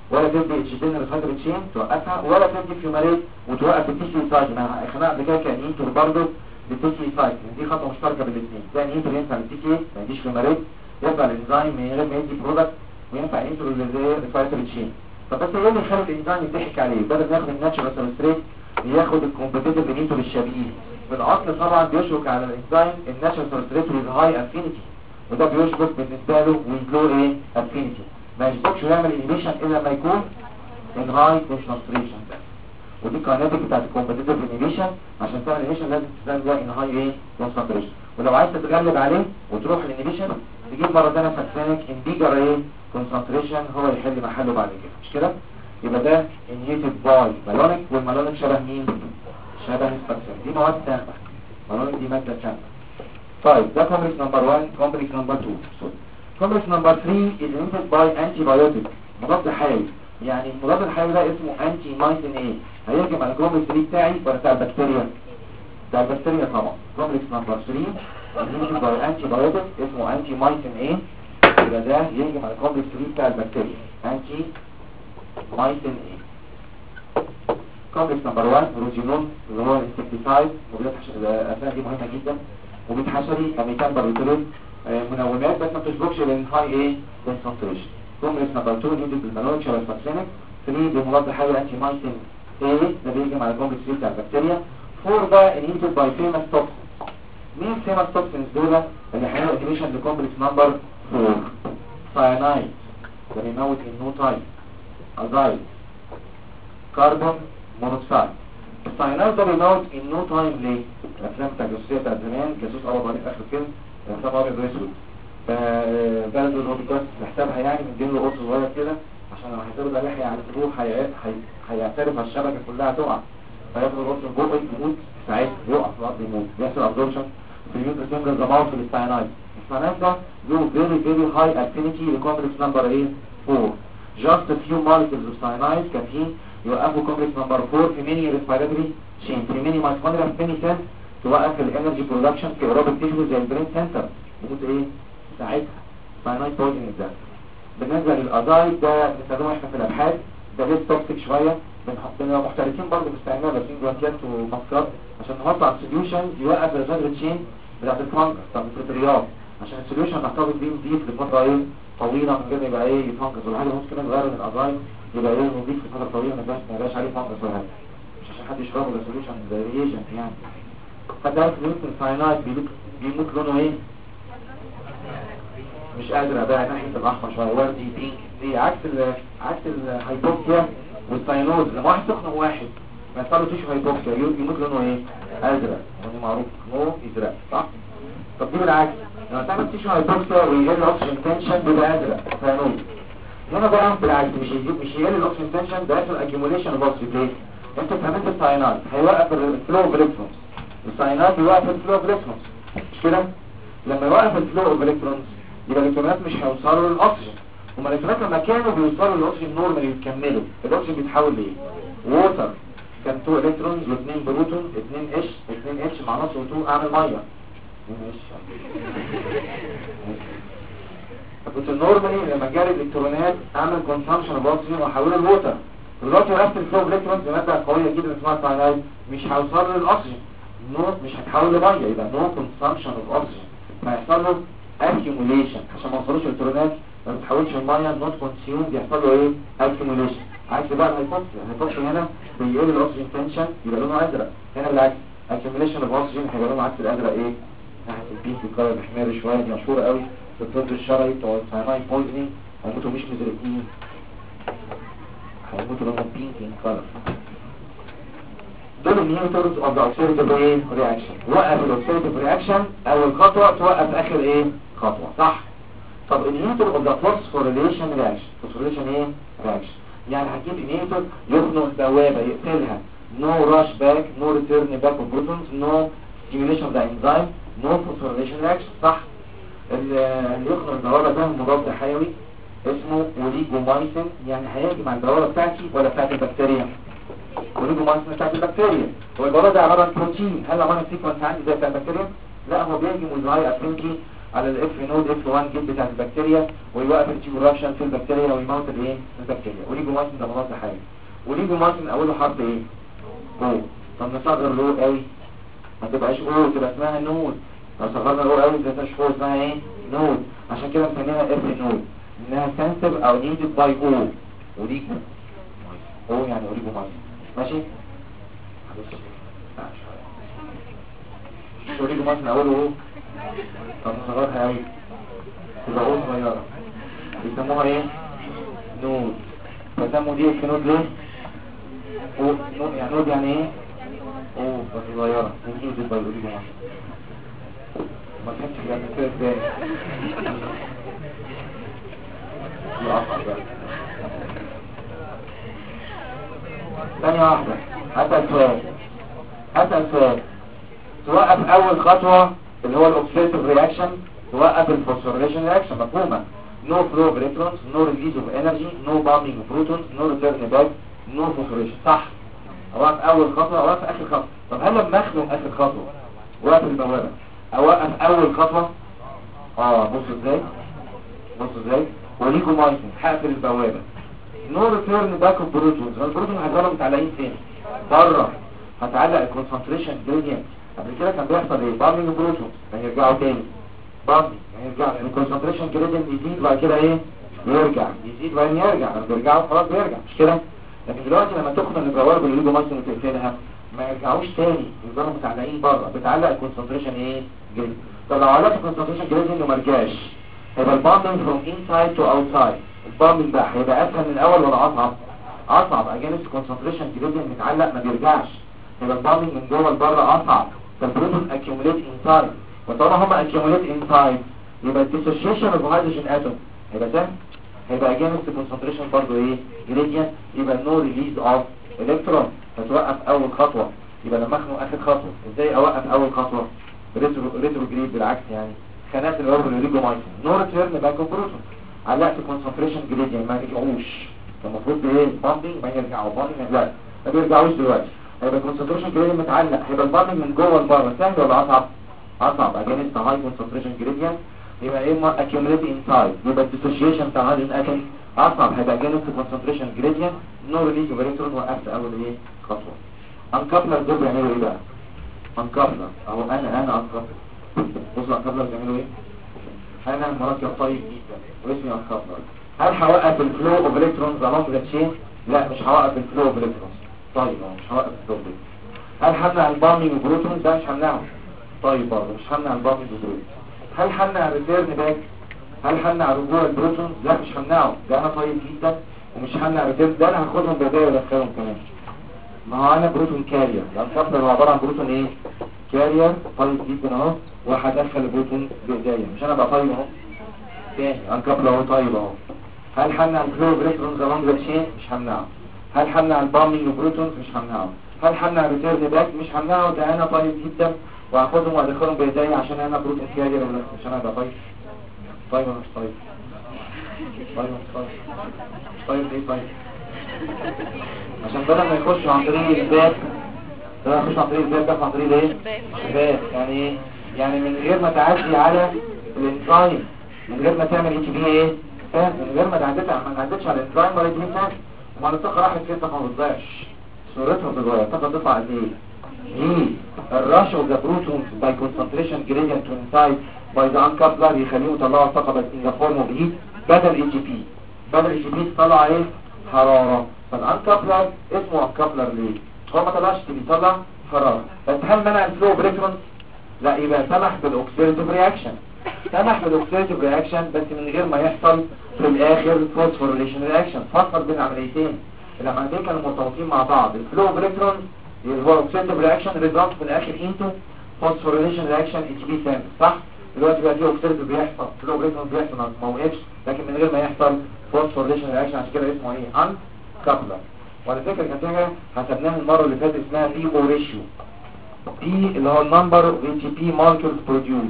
Speaker 2: ولا تدي اتشتين ريسبيراتوري تشين توقفها، ولا تدي فيوماريت وتوقف التي سي سايت. ما احنا قبل كده كان ينتر برضه للتي سي سايت، دي خطوه مشتركه بين الاثنين. كان ينتر ينفع للتي سي ما يديش فيوماريت، ينفع الانزيم من غير ما يدي برودكت، وينفع ينتر للريسبيراتوري تشين. طب بس ايه اللي يخلي الانزيم يضحك عليه؟ بدل ما ياخد الناتشورال سبستريت ياخد الكومبيتيتيف انيتور الشبيه. بالعقل طبعا بيشبك على الانزيم الناتشورال سبستريت ويز هاي افينيتي، وده بيشبك بالنسبه له ويز لو ايه افينيتي. ما يشبكش ويعمل انيبيشن الا لما يكون ان هاي كونسنتريشن بس. ودي الكاينيتيك بتاعت الكومبيتيتيف انيبيشن. عشان تعمل انيبيشن لازم تستخدم ده ان هاي ايه كونسنتريشن. ولو عايز تتغلب عليه وتروح للانيبيشن تجيب مره ثانيه فاكسينيك ان بيجر ايه كونسنتريشن هو يحل محله بعد كده، مش كده؟ يبقى ده انيوتد باي مالونيك، والمالونيك شبه مين؟ شبه الفاكسين. دي مواد سامه، مالونيك دي ماده سامه. طيب ده كومبلكس نمبر 1. كومبلكس نمبر 2 كومبلكس نمبر 3 is inhibited by antibiotic، مضاد حيوي. يعني المضاد الحيوي ده اسمه انتي مايسين ايه. هيهجم على الكومبلكس 3 بتاعي ولا بتاع البكتيريا؟ بتاع البكتيريا طبعا. كومبلكس نمبر 3 is inhibited by antibiotic اسمه انتي مايسين ايه. يبقى ده يهجم على الكومبلكس 3 بتاع البكتيريا، انتي مايسين ايه. كومبلكس نمبر 1 روزينون اللي هو الانسكتيسايد، الاسماء دي مهمه جدا. وبيت حشري اميكان باربيتولين، منومات بس ما بتشبكش لان هاي ايه كونسنتريشن. كومبلكس نمبر 2 يوجد بالمالونيك شبه الفاكسينيك. 3 بمضاد حيوي انتي مايسين ايه، ده بيهجم على الكومبلكس 3 بتاع البكتيريا. 4 بقى انهيبيتد باي فيمس توكسين. مين فيمس توكسينز دول اللي هيعملوا انهيبيشن لكومبلكس نمبر 4؟ ساينايد ده بيموت النوتايد، ازايد، كربون مونوكسيد. الساينايد ده بيموت النو تايم ليه؟ الافلام بتاع الجاسوسيه بتاعت زمان، جاسوس قبض عليه في اخر الفيلم افلام ابيض واسود، فبلده اللي هو بيكون محسبها يعني مدين له قرص صغير كده عشان لما هيتقبض عليه هيعتبروه هيعترف على الشبكه كلها تقع، فياخد القرص من بقه يموت ساعتها، يقع في الارض يموت، بيحصل ابزوربشن في اليوت سنجل ضماوت في الساينايد. الساينايد ده له فيري هاي افينيتي لكومبلكس نمبر ايه 4. just a few molecules of cyanide كافيين يوقفوا كومبلكس نمبر 4 في ميني ريسبيراتوري شين، في ميني مايتوكوندريا، في ميني سيل، توقف الانرجي برودكشن في ايروبيك تيشو زي البرين سنتر، يموت ايه ساعتها ساينايد بويزنج ده. بالنسبه للازايد ده بنستخدمه احنا في الابحاث، ده ليس توكسيك شويه، بنحطنا محترفين برضه في استعمال لابسين جوانتيات وماسكات عشان نحط على السوليوشن يوقف الريسبيراتوري تشين بتاعت الفانجس بتاع الفطريات، عشان السوليوشن نحتفظ بيه نضيف لفتره ايه طويله من غير ما يبقى ايه يفانجس ولا حاجه. ممكن نغير من الازايد يبقى ايه نضيف لفتره طويله ما يبقاش عليه فانجس ولا حاجه، مش عشان حد يشربه ده سوليوشن زي ريجنت يعني. فده ممكن الساينايد بيموت لونه ايه مش قادر بقى ناحيه الاحمر شويه وردي بينك، دي عكس الهايبوكسيا والساينوز. لما واحد سخن وواحد ما يحصل له تيشو هايبوكسيا يموت لونه ايه ازرق، ودي معروف نو ازرق صح. طب دي بالعكس لما تعمل تيشو هايبوكسيا ويقل الاكسجين تنشن بيبقى ازرق ساينوز. هنا بقى بالعكس مش يقل الاكسجين تنشن، ده يحصل اكيوميليشن اوف اوكسجين. انت كملت الساينايد هيوقف الفلو اوف الكترونز، الساينايد بيوقف الفلو اوف الكترونز مش كده؟ لما يوقف الفلو اوف الكترونز يبقى الالكترونات مش هيوصلوا للاكسجين، هما الالكترونات لما كانوا بيوصلوا للاكسجين نورمالي يكملوا، الاكسجين بيتحول لايه؟ ووتر، كان 2 الكترونز و2 بروتون 2 اتش 2 اتش مع نص O2 اعمل ميه كنت نورمالي لما جاري الالكترونات اعمل كونسامشن اوف اوكسجين واحوله لوتر. دلوقتي وقفت الفلو اوف الكترونز ماده قويه جدا اسمها ساينايد مش هيوصل للاكسجين، مش هتحول لميه، يبقى نو كونسامشن اوف اوكسجين، فيحصل له accumulation عشان ما يوصلوش الالكترونات ما بتحولش الميه نوت كونسيوم، بيحصل له ايه accumulation. عكس بقى الهيبوكسيا هنا بيقل الاكسجين تنشن يبقى لونه ازرق، هنا بالعكس accumulation of oxygen هيبقى لونه عكس الازرق ايه ناحيه البينك الكلر الاحمر شويه، دي مشهوره قوي في الطب الشرعي بتوع الساينايد بويزنينج، هيموتوا مش مزرقين، هيموتوا لونهم بينك ان كلر. دول النيوترز اوف ذا اوكسيديتيف رياكشن. وقف الاوكسيديتيف رياكشن اول خطوه توقف اخر ايه خطوه صح. طب النيوتر اوف ذا فوسفوريليشن رياكشن، فوسفوريليشن ايه رياكشن يعني هتجيب النيوتر يخنق البوابه يقتلها، نو راش باك، نو ريتيرن باك اوف بروتونز، نو ستيميوليشن اوف ذا انزيم، نو فوسفوريليشن رياكشن صح. اللي يخنق البوابه ده مضاد حيوي اسمه اوليجومايسين، يعني هيهجم على البوابه بتاعتي ولا بتاعت البكتيريا؟ اوليجومايسين بتاعت البكتيريا. هو البوابه ده عباره عن بروتين، هل عملنا سيكونس عندي زي بتاع البكتيريا؟ لا هو بيهجم ويز هاي افينيتي على الاف نود اف 1 جيت بتاع البكتيريا ويوقف التيبورابشن في البكتيريا ويموت الايه البكتيريا. وليجومايسين ده مضاد حيوي. وليجومايسين اوله حرف ايه؟ او. طب نصغر له قوي ما تبقاش او، تبقى اسمها نود. لو صغرنا له قوي ما تبقاش او، اسمها ايه؟ نود. عشان كده مسمينها اف نود انها سنسيف او نيدد باي او. وليجو او يعني اوليجومايسين. ماشي؟ اوليجومايسين اوله او. طب نصغرها قوي تبقى او صغيره يسموها ايه؟ نود. فسموا دي اف نود ليه؟ او نود يعني نود يعني ايه؟ او بس صغيره نيدد باي اوليجومايسين. ما تحبش كده كده ازاي؟ ثانية واحدة هسأل سؤال توقف اول خطوة اللي هو الاوكسيديتيف رياكشن، توقف الفوسفوريليشن رياكشن. مفهومة؟ نو فلو اوف الكترونز، نو ريليز اوف انرجي، نو بامبنج اوف بروتونز، نو ريتيرن باك، نو فوسفوريليشن. صح؟ اوقف اول خطوة، اوقف اخر خطوة. طب هل لما اخلق اخر خطوة اوقف البوابة اوقف اول خطوة؟ بصوا ازاي وليجومايسين هقفل البوابة. نو ريتيرن باك اوف بروتونز، البروتون هيفضلوا متعلقين فين؟ بره. هتعلق الكونسنتريشن جريدينت. قبل كده كان بيحصل ايه؟ بامبنج بروتونز هيرجعوا تاني، بامبنج هيرجعوا الكونسنتريشن جريدينت يزيد بعد كده ايه؟ يرجع يزيد وبعدين يرجع. لما بيرجعوا خلاص بيرجع، مش كده؟ لكن دلوقتي لما تخرج من البوابة بالليجومايسين وتقفلها ما يرجعوش تاني، يفضلوا متعلقين بره. بتعلق الكونسنتريشن ايه؟ جريدينت. طب لو علقت الكونسنتريشن جريدينت وما رجعش هيبقى البامبنج فروم انسايد تو اوتسايد. البامبنج ده هيبقى اسهل من الاول ولا اصعب؟ اصعب. اجينست كونسنتريشن جريدينت متعلق ما بيرجعش، يبقى البامبنج من جوه لبره اصعب. فالبروتون اكيوميليت انسايد، وطالما هما اكيوميليت انسايد يبقى الديسوشيشن اوف هيدروجين اتوم هيبقى سهل. هيبقى اجينست كونسنتريشن برضه ايه؟ جريدينت. يبقى نو ريليز اوف الكترون. فتوقف اول خطوه. يبقى لما اخنق اخر خطوه ازاي اوقف اول خطوه؟ ريتروجريد بالعكس يعني خانات الاوربل ليجومايسين. نو ريتيرن باك اوف بروتون. علقت كونسنتريشن جريدينت ما رجعوش. المفروض ايه؟ بامبنج ما يرجعوا، بامبنج لا ما بيرجعوش دلوقتي. هيبقى كونسنتريشن جريدينت متعلق. هيبقى البامبنج من جوه لبره سهل ولا اصعب؟ اصعب. اجينست هاي كونسنتريشن جريدينت يبقى ايه؟ اكيوميليت انسايد. يبقى الديسوشيشن بتاع هذا الاكل اصعب. هيبقى اجينست كونسنتريشن جريدينت نو ريليز اوف الكترون. وقفت اول ايه؟ خطوه. انكابلر دول بيعملوا ايه بقى؟ انكابلر اهو انا انكابلر. بصوا انكابلر بيعملوا ايه؟ انا مركب طيب جدا واسمي انكابلر. هل هوقف الفلو اوف الكترونز along the chain؟ لا مش هوقف الفلو اوف الكترونز. طيب مش هوقف الفلو اوف. هل همنع البامبنج بروتون؟ ده مش همنعه. طيب برضه مش همنع البامبنج بروتون. هل همنع الريتيرن باك؟ هل همنع رجوع البروتون؟ لا مش همنعه. ده انا طيب جدا ومش همنع الريتيرن. ده انا هاخدهم بدايه وادخلهم كمان. ما هو انا بروتون كارير. الانكابلر هو عباره عن بروتون ايه؟ كارير طيب جدا اهو، وهدخل البروتون بايديا. مش انا بقى طيب اهو تاني انكابلر اهو طيب اهو. هل همنع الفلو اوف الكترونز along the chain؟ مش همنعه. هل همنع البامبنج بروتونز؟ مش همنعه. هل همنع الريتيرن باك؟ مش همنعه. ده انا طيب جدا وهاخدهم وادخلهم بايديا عشان انا بروتون كارير ولا مش انا بقى طيب؟ طيب ولا مش طيب؟ طيب ولا مش طيب؟ مش طيب ليه طيب؟ عشان بدل ما يخش عن طريق الباب ده يخش عن طريق الباب ده عن طريق ايه؟ الباب. يعني ايه؟ يعني من غير ما تعدي على الانزيم، من غير ما تعمل اتش بي ايه؟ فاهم؟ من غير ما تعديش على الانزيم ولا اتش بي فاهم؟ وما الطاقه راحت فين؟ الطاقه ما بتضيعش، صورتها بتتغير. الطاقه تطلع قد ايه؟ ايه؟ الرش اوف ذا بروتونز باي كونسنتريشن جريدينت انسايد باي ذا انكابلر يخليهم يطلعوا الطاقه بس ان ذا فورم اوف هيت بدل اتش بي. بدل اتش بي تطلع ايه؟ حراره. فالانكابلر اسمه انكابلر ليه؟ هو ما طلعش بيطلع حراره. بس هل منع الفلو اوف الكترونز؟ لا. يبقى سمح بالاوكسيديتيف رياكشن. سمح بالاوكسيديتيف رياكشن بس من غير ما يحصل في الاخر فوسفوريليشن رياكشن. فصل بين عمليتين، العمليتين كانوا مرتبطين مع بعض. الفلو اوف الكترونز اللي هو اوكسيديتيف رياكشن ريزلت في الاخر انتو فوسفوريليشن رياكشن اتش بي سامبل. صح؟ دلوقتي بقى في اوكسيديتيف بيحصل، فلو اوف الكترونز بيحصل ما وقفش لكن من غير ما يحصل فوسفوريليشن رياكشن. عشان كده اسمه ايه؟ انكابلر. وعلى فكره كانت حاجه حسبناها المره اللي فاتت اسمها بي او ريشيو. بي اللي هو النمبر اوف اتش بي مولكيولز بروديوسد.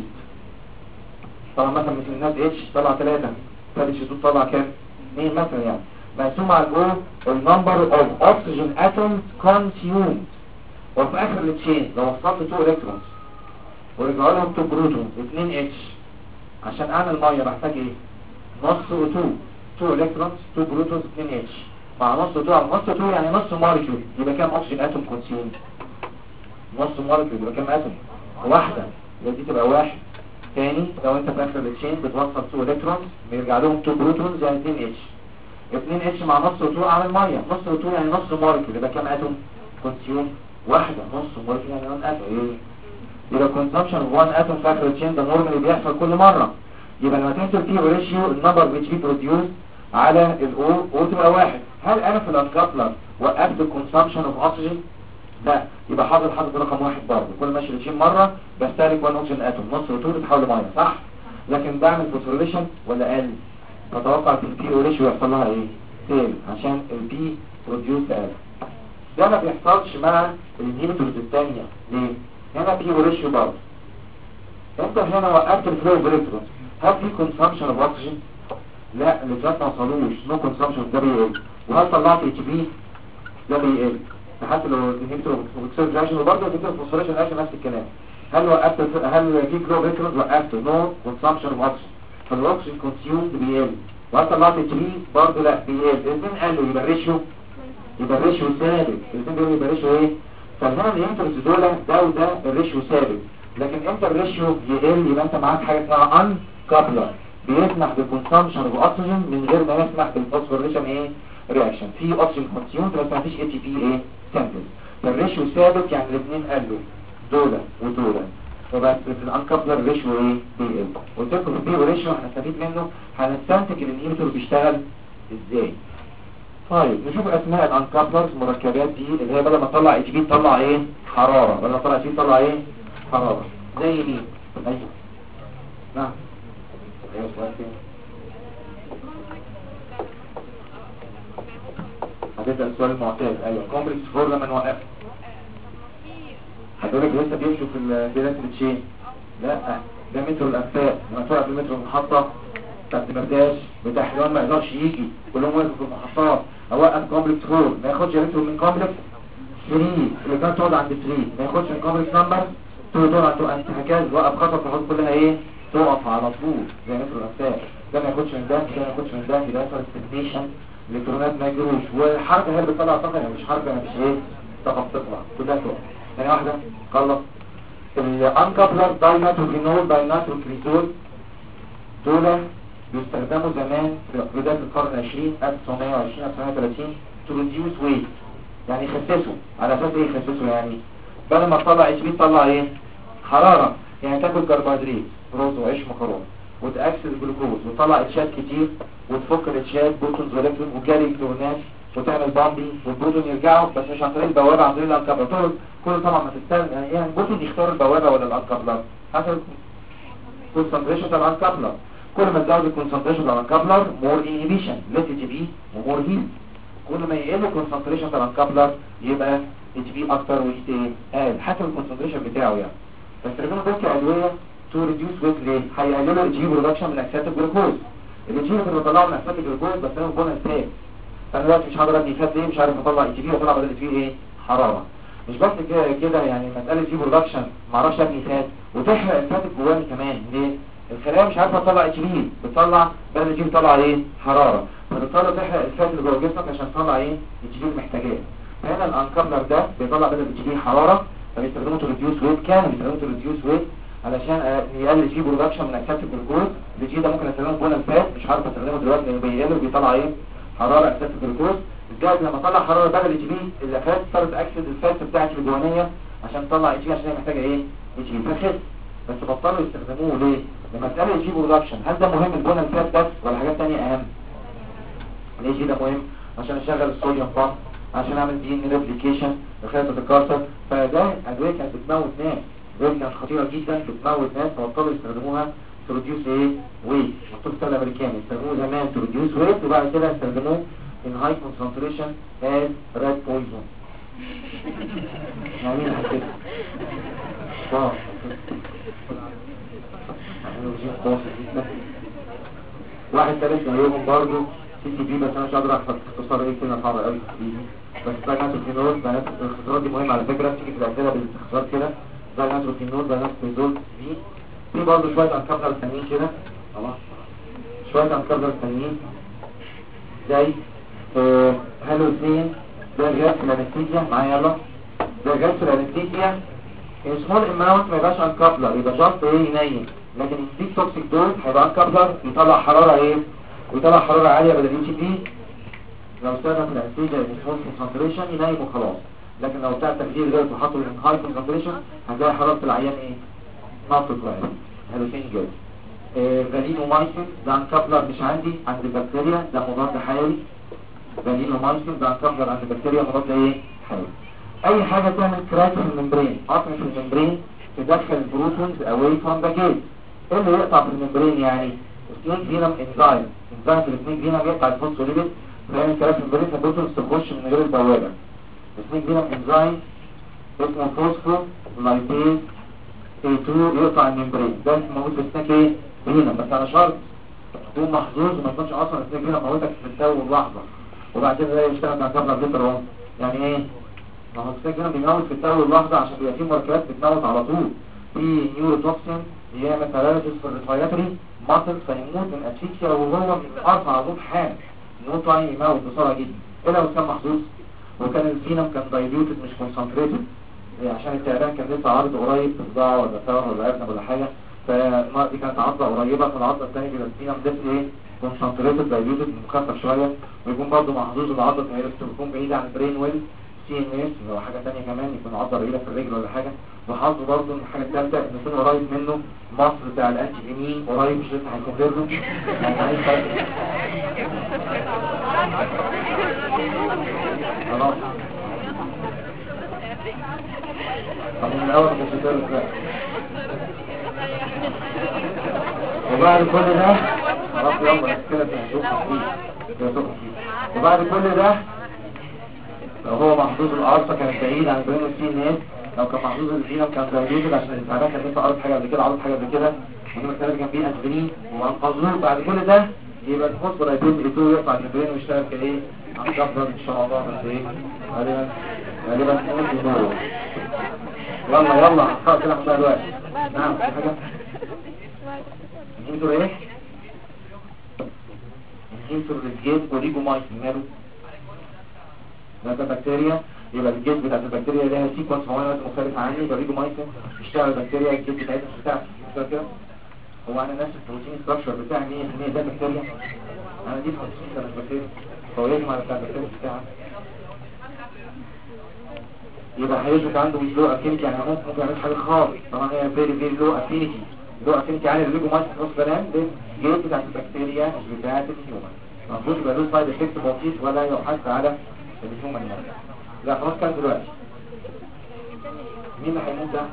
Speaker 2: طبعا مثلا مثل الناس اتش طلع 3، ثالث شدود طلع كام؟ 2 مثلا يعني. مقسوم على الاو النمبر اوف اوكسجين اتومز كونسيومد. وفي اخر التشين لو وصلت 2 الكترونز ورجعوا لهم 2 بروتونز 2 اتش عشان اعمل ميه بحتاج ايه؟ نص O2 2 الكترونز 2 بروتونز 2 H مع نص O2 على نص O2 يعني نص مولكيول يبقى كام اكسجين اتوم كونسيوم؟ نص مولكيول يبقى كام اتوم؟ واحده يبقى دي تبقى واحد. تاني لو انت في اخر التشين بتوصل 2 الكترونز بيرجع لهم 2 بروتونز يعني 2 H 2 H مع نص O2 على الميه نص O2 يعني نص مولكيول يبقى كام اتوم كونسيوم؟ واحده نص مولكيول يعني 1 اتوم ايه؟ يبقى consumption of 1 atom في اخر التشين ده نورمالي بيحصل كل مره. يبقى لما تحسب فيه ريشيو النمبر which we produce على O تبقى واحد. هل انا في الانكابلر وقفت consumption of oxygen؟ لا، يبقى حاطط رقم واحد برضه. كل ما اشيل التشين مره بستهلك 1 oxygen atom نص O2 بتتحول لميه صح؟ لكن بعمل فوسفوريليشن ولا قل؟ فتوقع في البي او ريشيو يحصل لها ايه؟ تقل عشان البي بروديوس قل. ده ما بيحصلش مع الانهيبيتورز الثانيه ليه؟ هنا بي او ريشيو برضه. انت هنا وقفت الفلو بريكتورز هل في كونسامشن اوف اوكسجين؟ لا اللي فات ما وصلوش نو كونسامشن ده بيقل. وهل طلعت اتش بي؟ ده بيقل. حتى لو الانهيبيتور اوكسيد رياكشن وبرضه الانهيبيتور فوسفوريشن رياكشن نفس الكلام. هل في فلو بريكتورز وقفت نو كونسامشن اوف اوكسجين فالاكسجين كونسيومد بيقل. وهل طلعت اتش بي؟ برضه لا بيقل. الاثنين قالوا يبقى الريشيو ثابت. الاثنين دول يبقى الريشيو ايه؟ فالهنا الانترس دول ده وده الريشيو ثابت. لكن انت الريشيو يقل يبقى انت معاك حاجه اسمها ان كابلر بيسمح بالكونسامشن اوف اوكسجين من غير ما يسمح بالفوسفوريليشن ايه رياكشن. في اوكسجين كونسيوم بس ما فيش اي تي بي ايه سامبل. فالريشيو ثابت يعني الاثنين قالوا دول ودول. فبس في الان كابلر الريشيو ايه بيقل. قلت لكم في ريشيو هنستفيد منه هنستنتج الانهيبيتور بيشتغل ازاي. طيب نشوف اسماء الانكابلرز المركبات دي اللي هي بدل ما تطلع اتش بي تطلع ايه حراره. بدل ما تطلع اتش بي تطلع ايه حراره. زي مين؟ ايوه نعم ايوه سؤال فين؟ هتبدا السؤال المعتاد. ايوه كومبلكس فور لما نوقف هتقولك لسه بيمشوا في البيلات التشين. لا ده مترو الانفاق لما توقف المترو المحطه بتاعت المرداش بتاع حلوان ما يقدرش يجي كلهم وقفوا في المحطات. اوقف كومبلكس 4 ما ياخدش ريترو من كومبلكس 3 اللي كانت تقعد عند 3 ما ياخدش من كومبلكس نمبر 2 تقعد انت هكذا توقف خطوه تحط كلها ايه تقف على طول زي مترو الانفاق. ده ما ياخدش من ده ده ما ياخدش من ده يبقى يحصل ستيشن الالكترونات ما يجروش والحركه هي اللي بتطلع طاقه يعني مش حركه مش ايه طاقه بتطلع كلها تقف. ثانيه واحده خلص. الانكابلر دايناتروفينول دايناتروكريزول دول بيستخدموا زمان في بداية القرن العشرين 1920 1930 to reduce weight يعني يخسسوا. على اساس ايه يخسسوا يعني؟ بدل ما تطلع اتش بي تطلع ايه؟ حرارة. يعني تاكل كربوهيدرات رز وعيش مكرونة وتأكسد الجلوكوز وتطلع اتشات كتير وتفك الاتشات بروتونز والكترون وتجري الكترونات وتعمل بامبي والبروتون يرجعوا بس مش عن طريق البوابة عن طريق الانكابلر. كل طبعا ما تستخدم يعني البروتون يختار البوابة ولا الانكابلر حسب الكونسنتريشن بتاع الانكابلر. كل ما تزود الكونسنتريشن على الانكابلر مور انهيبيشن ليت اتش بي ومور هيل. كل ما يقل الكونسنتريشن على الانكابلر يبقى اتش بي اكتر وهيت اقل حسب الكونسنتريشن بتاعه يعني. فاستخدموا دول كادويه تو ريديوس ويت ليه؟ هيقللوا الاتش بي برودكشن من اكسات الجلوكوز. الاتش بي اللي بيطلعوا من اكسات الجلوكوز بس انا بقول انتاج. فانا دلوقتي مش هقدر ابني فات ليه؟ مش عارف اطلع اتش بي واطلع بدل اتش بي ايه؟ حراره. مش بس كده يعني مساله اتش بي برودكشن ما اعرفش ابني فات وتحرق الفات الجواني كمان ليه؟ الخلايا مش عارفه تطلع اتش بي بتطلع بدل اتش بي بتطلع ايه حراره. فبتضطر تحرق الفات اللي جوه جسمك عشان تطلع ايه اتش بي محتاجاه. فهنا الانكابلر ده بيطلع بدل اتش بي حراره فبيستخدموه تو ريديوس ويت. كان بيستخدموه تو ريديوس ويت علشان يقلل اتش بي برودكشن من اكسات الجلوكوز. الاتش بي ده ممكن استخدمه بونا الفات مش عارف استخدمه دلوقتي لانه بيقل وبيطلع ايه حراره اكسات الجلوكوز. الجهاز لما طلع حراره بدل اتش بي الافات صارت اكسد الفات بتاعت الجوانيه عشان تطلع اتش بي عشان هي محتاجه ايه اتش بي فخس. بس بطلوا يستخدموه ليه؟ لمسألة الجي برودكشن. هل ده مهم البونا الفات بس ولا حاجات تانية اهم؟ ليه جي ده مهم؟ عشان اشغل الصوديوم بامب عشان اعمل دي ان ريبليكيشن الخلايا تتكاثر. فده ادويه كانت بتموت ناس ادويه كانت خطيره جدا بتموت ناس فبطلوا يستخدموها تو ريديوس ايه ويت. مكتوب في الامريكان يستخدموه زمان تو ريديوس ويت وبعد كده يستخدموه in high concentration as red poison. يعني مين حكيت؟ واحد ثالث زيهم برضو سي تي بي بس انا مش قادر اختصار ايه كلمه صعبه قوي بس ده ناتروفينول. ده الاختصارات دي مهمه على فكره بتيجي في الاسئله بالاختصار كده. ده ناتروفينول ده ناتروفينول في برضو شويه انكابلر ثانيين كده خلاص. شويه انكابلر ثانيين زي هالوزين، ده جهاز الانستيزيا معايا. يلا ده جهاز الانستيزيا سمول اماونت ما يبقاش انكابلر، يبقى جاست ايه ينيم. لكن الديك توكسيك دوز هيبقى انكابلر، يطلع حراره ايه، ويطلع حراره عاليه بدل الاتش بي. لو استخدم في الانستيزيا سمول كونسنتريشن ينيم وخلاص. لكن لو بتاع التخدير ده وحطه في هاي كونسنتريشن هتلاقي حراره العيان ايه، ناقص كويس. هالوزين جاز. فالينومايسين ده انكابلر مش عندي، عند البكتيريا ده مضاد حيوي. فالينومايسين ده انكابلر عند البكتيريا مضاد ايه، حيوي. اي حاجه تعمل كراك في الممبرين، قطع في الممبرين تدخل البروتونز اواي فروم ذا جيت. ايه اللي يقطع في الممبرين يعني؟ سنيك فينم انزايم في السنيك فينم يقطع الفوسفوليبيد فيعمل كراك في الممبرين فالبروتونز تخش من غير البوابه. السنيك فينم انزايم اسمه فوسفو لايبيز A2 يقطع الممبرين. ده موجود في السنيك ايه فينم، بس على شرط تكون محظوظ وما يكونش اصلا السنيك فينم موتك في اول لحظه وبعد كده يشتغل مع كابلر ليتر اهو. يعني ايه؟ ما هو السنيك فينم بيموت في اول لحظه عشان بيبقى فيه مركبات بتموت على طول. في نيوروتوكسين يعمل باراليسيس في الريسبيراتوري ماسل فيموت من اسفيكسيا وهو بيتقطع على طول حامل. يموت يعني يموت بسرعه جدا الا لو كان محظوظ وكان الفينم كان دايليوتد مش كونسنتريتد، عشان التعبان كان لسه عارض قريب ضاع ولا ثور ولا ارنب ولا حاجه، فالمرة دي كانت عضة قريبة، فالعضة الثانية بيبقى الفينم ده ايه كونسنتريتد دايليوتد مخفف شوية، ويكون برضه محظوظ العضة تكون بعيدة عن البرين ويل سي ان اس لو حاجة ثانية كمان يكون عضة قليلة في الرجل ولا حاجة. وحظه برضه ان الحاجة الثالثة ان يكون قريب منه مصر بتاع الانتي جينين قريب مش لسه هيسافر له يعني عايز خلاص. طب من الاول مش هتقدر بقى. وبعد كل ده خلاص يلا كده هتشوف فيه. وبعد كل ده لو هو محظوظ القرصه كانت بعيد عن بين السي ان اس، لو كان محظوظ الفينم كان دايليوتد عشان الانسان كان لسه قرص حاجه قبل كده عرض حاجه قبل كده وهنا الثالث كان فيه اسبرين وانقذوه. بعد كل ده يبقى الفوسفور هيبتدي يطلع البرين ويشتغل كايه عن كفر ان شاء الله. بس ايه غالبا نقول يلا خلاص كده احنا دلوقتي. نعم في حاجه انتوا ايه انتوا الجيت وليجومايسين ماله ده بكتيريا. يبقى الجيت بتاعت البكتيريا لها سيكونس معين مختلف عني. يبقى ليجومايسين يشتغل البكتيريا الجيت بتاعتها مش بتاعت كده. هو انا نفس البروتين ستراكشر بتاع 100% ده بكتيريا، انا دي 50 سنه بكتيريا فهو يجمع على بتاع البكتيريا بتاعها. يبقى هيثبت عنده لو افينيتي يعني ممكن يعمل حاجه خالص. طبعا هي فيري لو افينيتي عالي الليجومايسين خلاص كلام ده الجيت بتاعت البكتيريا مش بتاعت الهيومن. المفروض يبقى له سايد افكت بسيط ولا يحث على الهيومن يعني. لا خلاص كان دلوقتي مين اللي هيموت ده؟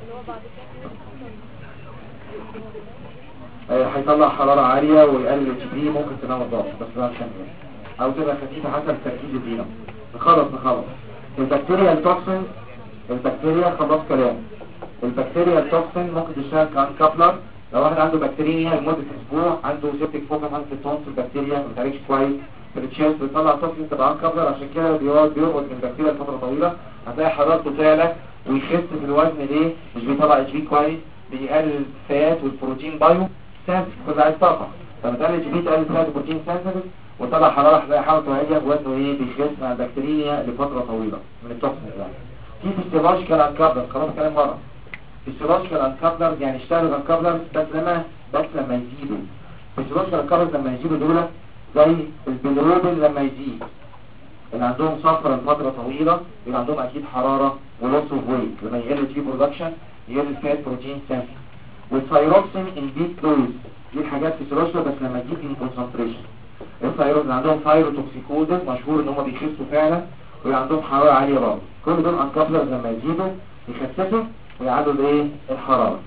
Speaker 2: هيطلع حرارة عالية ويقلل اتش بي ممكن تنام الضغط بس ده عشان او تبقى خفيفة حسب تركيز الدينام. نخلص البكتيريا التوكسين. البكتيريا خلاص كلام. البكتيريا التوكسين ممكن تشتغل كان كابلر. لو واحد عنده بكتيريا لمدة اسبوع عنده سيبتك فوكس عن التونس البكتيريا ما بتعالجش كويس في التشيست بيطلع توكسين تبقى كابلر. عشان كده بيربط من البكتيريا لفترة طويلة هتلاقي حرارته تعلى ويخس في الوزن. ليه؟ مش بيطلع اتش بي كويس، بيقلل الفات والبروتين بايو سنس كل عايز طاقة. فبتقلل اتش بي تقلل فات وبروتين سنسيتيف وطلع حرارة هتلاقي حرارته عالية وزنه ايه بيخس مع البكتيريا لفترة طويلة من التوكسين ده. في فيسيولوجيكال انكابلر خلاص كلام مرة. فيسيولوجيكال انكابلر يعني اشتغل انكابلر بس لما يزيدوا. فيسيولوجيكال انكابلر لما يزيدوا دول زي البيلروبين لما يزيد اللي عندهم صفرة لفترة طويلة يبقى عندهم اكيد حرارة ولوس اوف ويت. لما يقل تي برودكشن يقل فات بروتين سنس. والثايروكسين ان بيت كلوز دي الحاجات فيسيولوجيكال بس لما تزيد ان كونسنتريشن. الثايروكسين اللي عندهم ثايروتوكسيكوزس مشهور ان هم بيخسوا فعلا ويبقى عندهم حرارة عالية برضه. كل دول انكابلر لما يزيدوا يخسسوا ويعادوا الايه الحرارة.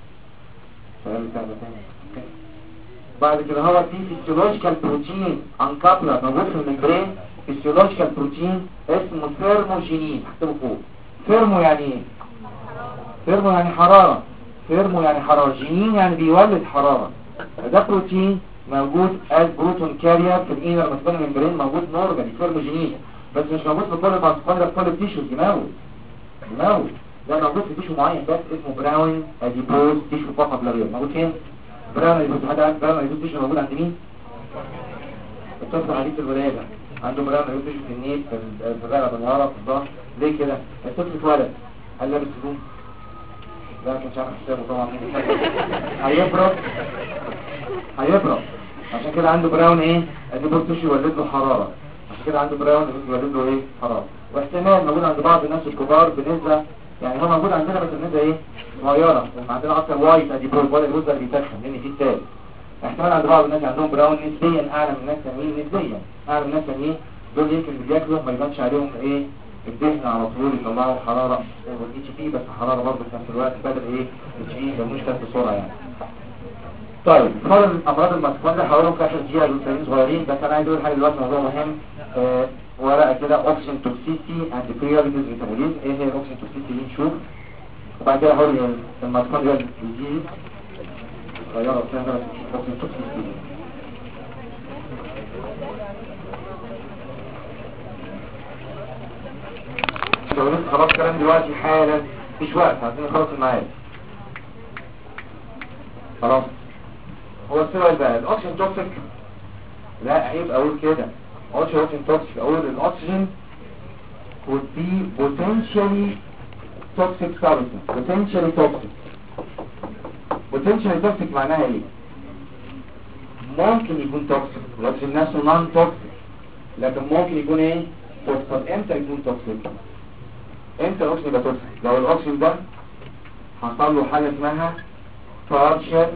Speaker 2: بعد كده هو في فيسيولوجيكال بروتين انكابلر موجود في الممبرين. فيسيولوجيكال بروتين اسمه ثيرموجينين هكتبه فوق. ثيرمو يعني ايه؟ ثيرمو يعني حرارة. ثيرمو يعني حرارة. جينين يعني بيولد حرارة. ده بروتين موجود از بروتون كارير في الانر ماسكولار ممبرين موجود نورمالي ثيرموجينين بس مش موجود في كل ماسكولار في كل التيشوز يموت. ده موجود في تيشو معين بس اسمه براون اديبوز تيشو فقط لا غير. موجود فين؟ براون ايزوت، حد عارف براون ايزوت تيشو موجود عند مين؟ الطفل حديث الولاده عنده براون ايزوت تيشو في النيل، في الرقبه، من ورا، في الظهر. ليه كده؟ الطفل اتولد هل لابس هدوم؟ لا كانش عامل حسابه طبعا. هيبرد عشان كده عنده براون ايه؟ النيبول تيشو يولد له حراره، عشان كده عنده براون يولد له ايه؟ حراره. واحتمال موجود عند بعض الناس الكبار بنسبه، يعني هو موجود عندنا بس النسبه ايه؟ صغيره. عندنا اكتر وايت اديبول ولا الجزء اللي بيتخن لان في التالي. احتمال عند بعض الناس عندهم براون نسبيا اعلى من ناس ثانيين، نسبيا اعلى من ناس ثانيين. دول يمكن اللي بياكلوا ما يبانش عليهم ايه؟ الدهن على طول، يطلعوا حراره والاتش بي، بس حراره برضه في نفس الوقت بدل ايه؟ اتش بي ما يبانوش كده بسرعه يعني. طيب فرض الامراض المتكونة هقولهم في اخر دقيقه دول صغيرين، بس انا عايز اقول حاجه دلوقتي موضوع مهم. ورقه كده اوكسين توكسيسي اند بريوريتيز ميتابوليزم. ايه هي الاوكسين توكسيسي دي نشوف، وبعد كده هقول المتكونة دي غيروا فيها بس اوكسين توكسيسي. لو لسه خلاص كلام دلوقتي حالا مفيش وقت، عايزين نخلص الميعاد خلاص. هو السؤال بقى الاكسجين توكسيك؟ لا عيب اقول كده. اكسجين توكسيك اقول الاكسجين would be potentially toxic substance. potentially toxic معناها ايه؟ ممكن يكون توكسيك، الاكسجين نفسه نون توكسيك لكن ممكن يكون ايه؟ توكسيك. امتى يكون توكسيك؟ امتى الاكسجين يبقى توكسيك؟ لو الاكسجين ده حصل له حاجه اسمها partial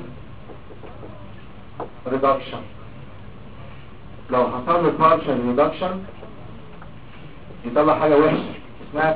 Speaker 2: reduction. لو حصل له partial reduction يطلع حاجة وحشة اسمها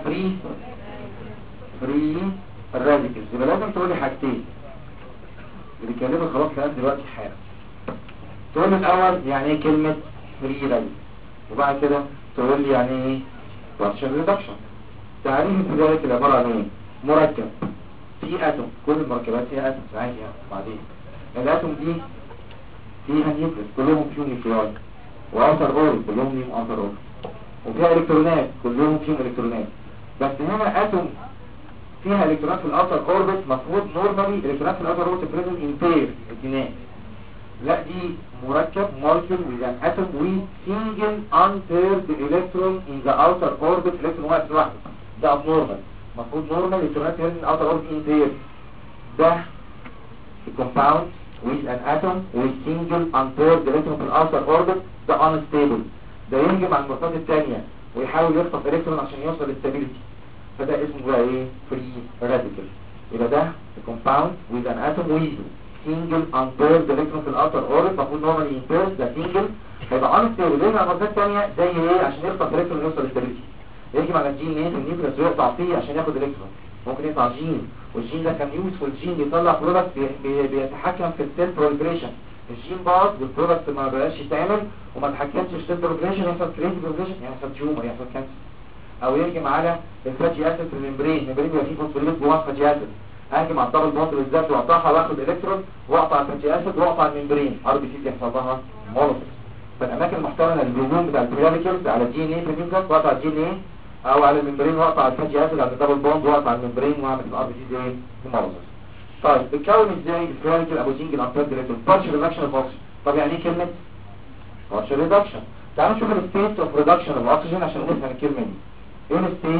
Speaker 2: free radicals. يبقى لازم تقول لي حاجتين اللي كلمة خلاص كلام دلوقتي حالا. تقول لي الاول يعني ايه كلمة free radicals، وبعد كده تقول لي يعني ايه partial reduction. تعريف الفري راديكال عبارة عن ايه؟ مركب في اتوم، كل المركبات فيها اتوم عادي يعني. بعدين الاتوم دي فيها نيوكليس كلهم فيهم نيوكلياي، واوتر اورب كلهم فيهم اوتر اورب، وفيها الكترونات كلهم فيهم الكترونات. بس هنا اتوم فيها الكترونات في الاوتر اوربت، مفروض نورمالي الكترونات في الاوتر اوربت بريزنت ان بير اتنين. لا دي مركب مولكيول with an atom with single unpaired electron in the outer orbit. الكترون واحد لوحده ده abnormal. مفروض نورمال الكترونات في الاوتر اوربت ان بير. ده الكومباوند with an atom with single unpaired electron في الاوتر orbit ده unstable. ده يهجم على المركبات الثانيه ويحاول يخطف الكترون عشان يوصل للستابيليتي، فده اسمه بقى ايه؟ فري راديكال. يبقى ده الكومباوند with an atom with single unpaired electron في الاوتر اوربت، المفروض نورمالي impaired، ده single هيبقى unstable. يهجم على المركبات الثانيه زي ايه؟ عشان يخطف الكترون ويوصل للستابيليتي. يهجم على الجين ايه في النيوكليوس ويقطع فيه عشان ياخد الكترون. ممكن يقطع جين، والجين ده كان يوسفول جين بيطلع برودكت بيتحكم في السيل بروليفريشن. الجين باظ والبرودكت ما بقاش يتعمل وما تحكمش في السيل بروليفريشن، يحصل كريتيف بروليفريشن، يحصل تيومر، يحصل كانسر. او يهجم على الفاتي اسيد في الممبرين بيبقى فيه فوسفوريد جواه فاتي اسيد. اهجم على الدبل بوند بالذات واقطعها واخد الكترون واقطع الفاتي اسيد واقطع الممبرين، ار بي سي يحصل لها مولوسيس. فالاماكن المحتمله للهجوم بتاع البريوريكلز على الدي ان ايه في النيوكليوس واقطع الدي ان ايه، او على الممبرين واقطع الفاتي اسيد على الدبل بوند واقطع الممبرين واعمل الار بي سي زي مولوسيس. طيب بتكون ازاي البريوريكل ابو سنجل امبيرد الكترون؟ بارشل ريدكشن اوف اوكسجين. طب يعني ايه كلمه بارشل ريدكشن؟ تعالوا نشوف الستيت اوف ريدكشن اوف اوكسجين عشان نفهم الكلمه دي. ايه الستيت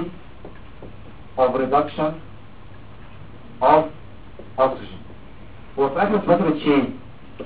Speaker 2: اوف ريدكشن اوف اوكسجين؟ هو في اخر فتره تشين،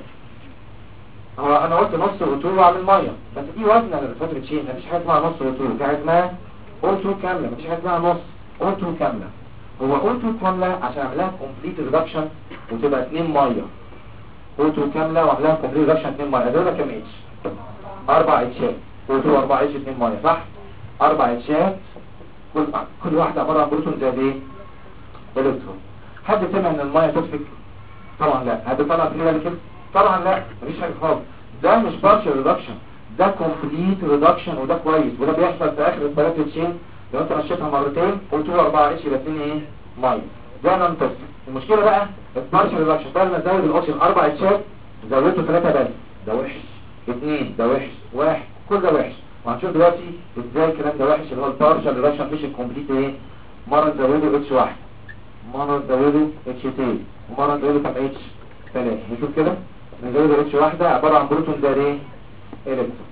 Speaker 2: هو انا قلت نص O2 واعمل ميه، بس دي وزنه لفتره تشين، مفيش حاجه اسمها نص O2، في حاجه اسمها O2 كامله، مفيش حاجه اسمها نص O2 كامله. هو O2 كامله عشان اعملها كومبليت ريدكشن وتبقى 2 ميه. O2 كامله واعملها كومبليت ريدكشن 2 ميه، دول كام اتش؟ 4 اتشات. O2 4 اتش 2 ميه صح؟ 4 اتشات كل واحده عباره عن بروتون زائد ايه؟ الكترون. حد سمع ان الميه توكسيك؟ طبعا لا. حد طلع فري راديكال؟ طبعا لا، مفيش حاجه خالص. ده مش بارشل ريدكشن، ده كومبليت ريدكشن، وده كويس، وده بيحصل في اخر الثلاث تشين. لو انت مشيتها مرتين O2 4 اتش يبقى 2 ايه؟ ميه. ده نون توكسيك. المشكله بقى البارشل ريدكشن، بدل ما تزود الاوكسجين 4 اتشات زودته 3 بس، ده وحش. 2 ده وحش، 1 كل ده وحش. وهنشوف دلوقتي ازاي الكلام ده وحش اللي هو البارشل ريدكشن مش الكومبليت ايه؟ مره نزوده اتش 1، مره نزوده اتش 2، ومره نزوده كام اتش؟ 3. نشوف كده نزود اتش واحده عباره عن بروتون ده ايه؟ الكترون.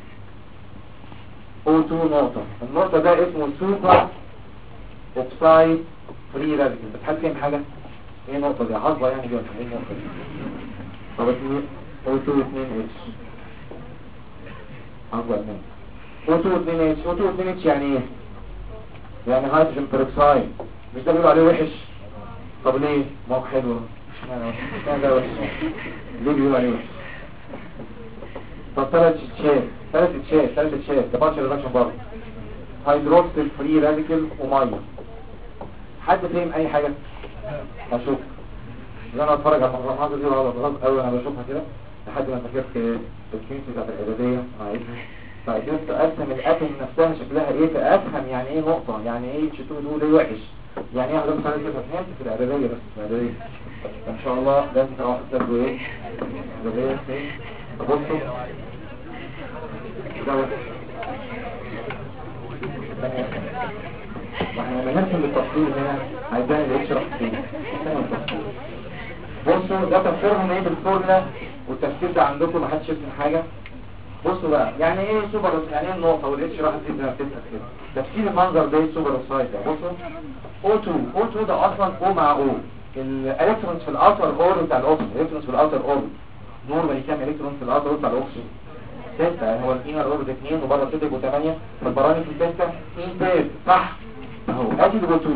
Speaker 2: O2 نقطه. النقطه ده اسمه سوبر اوكسايد فري راديكال. بس حد فاهم حاجه؟ ايه النقطه دي؟ حظه يعني جدا. ايه النقطه دي؟ طب O2 2 اتش حظه 2 O2 2 اتش. O2 2 اتش يعني ايه؟ يعني هيدروجين بيروكسايد. مش ده بيقولوا عليه وحش؟ طب ليه؟ ما هو حلو. اشمعنى ده وحش؟ ليه بيقولوا عليه وحش؟ طب ثلاث اتشات ده بارشل ريدكشن برضه. هيدروكسيل فري راديكال وميه. حد فهم اي حاجه؟ اشوف. انا اتفرج على المحاضره دي غلط قوي وانا بشوفها كده لحد ما فكرت الكيمستري بتاعت الاعداديه مع ابني. فقدرت افهم الاتوم نفسها شكلها ايه، فافهم يعني ايه نقطه، يعني ايه اتش 2 دول ليه وحش، يعني ايه حضرتك حضرتك كده فهمت في الاعداديه. بس في الاعداديه ان شاء الله لازم تروح تاخدوا ايه الاعداديه فين. بصوا ده واحنا لما نرسم بالتفصيل هنا عايزين الاتش راح فين. بصوا ده تفسيرهم ايه بالفورمولا، والتفسير ده عندكم ما حدش يفهم حاجه. بصوا بقى يعني ايه سوبر، يعني ايه النقطه والاتش راحت فين زي ما بتسال كده. تفسير المنظر ده سوبر اوكسايد ده. بصوا O2 ده اصلا O مع O. الالكترونز في الاوتر اور بتاع الاكسجين، الالكترونز في الاوتر اور نورمالي كام الكترون في الاوتر اور بتاع الاكسجين؟ 6. يعني هو الانر اوربت 2 وبره 6 يبقوا 8. فالبراني في 6 انتاج صح اهو. ادي O2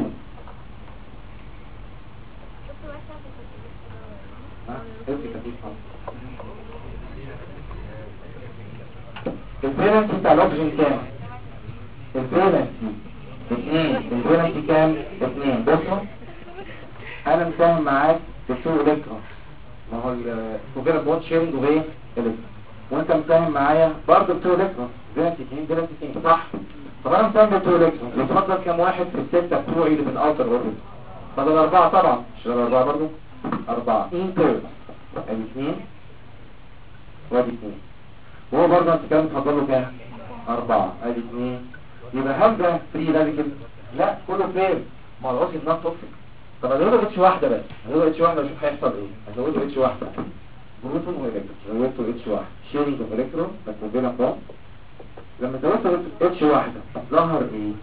Speaker 2: الفالنسي بتاع الاكسجين كام؟ الفالنسي 2. الفالنسي كام؟ 2. بصوا انا مساهم معاك في 2 الكترون، ما هو الكوفيرنت بوند شيرنج وايه الكترون، وانت مساهم معايا برضه 2 الكترون فالنسي 2 فالنسي 2 صح. طب انا مساهم ب 2 الكترون، يتفضل كام واحد في السته بتوعي اللي في الاوتر اوربت؟ فضل 4 طبعا. مش 4 برضه 4 انتر ادي 2 وادي 2 وهو برضه انت كام تفضل له كام؟ 4 ادي 2. يبقى هل ده فري راديكال؟ لا كله فير. ما هو الوصف نفسه توكسيك. طب ازوده اتش واحده بس، ازوده اتش واحده واشوف هيحصل ايه. ازوده اتش واحده بروتون والكترون، زودته اتش واحده شيرنج اوف الكترون بس بين بوند. لما زودت اتش واحده ظهر ايه؟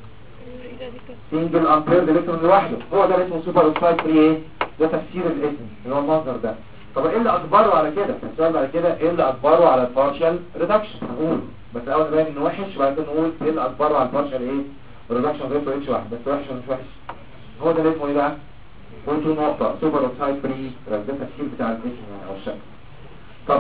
Speaker 2: سنجل امبير الكترون لوحده. هو ده اللي اسمه سوبر اوكسايد فري ايه؟ ده تفسير الاسم اللي هو المنظر ده. طب ايه اللي اجبره على كده؟ السؤال بعد كده ايه اللي اجبره على البارشال ريدكشن؟ هنقول بس اول نبين انه وحش وبعد كده نقول ايه اللي اجبره على البارشال ايه ريدكشن ريت اتش واحد. بس وحش ولا مش وحش؟ هو ده اللي اسمه ايه بقى؟ قلت نقطه سوبر اوكسايد فري. ده التفسير بتاع الاسم يعني او الشكل. طب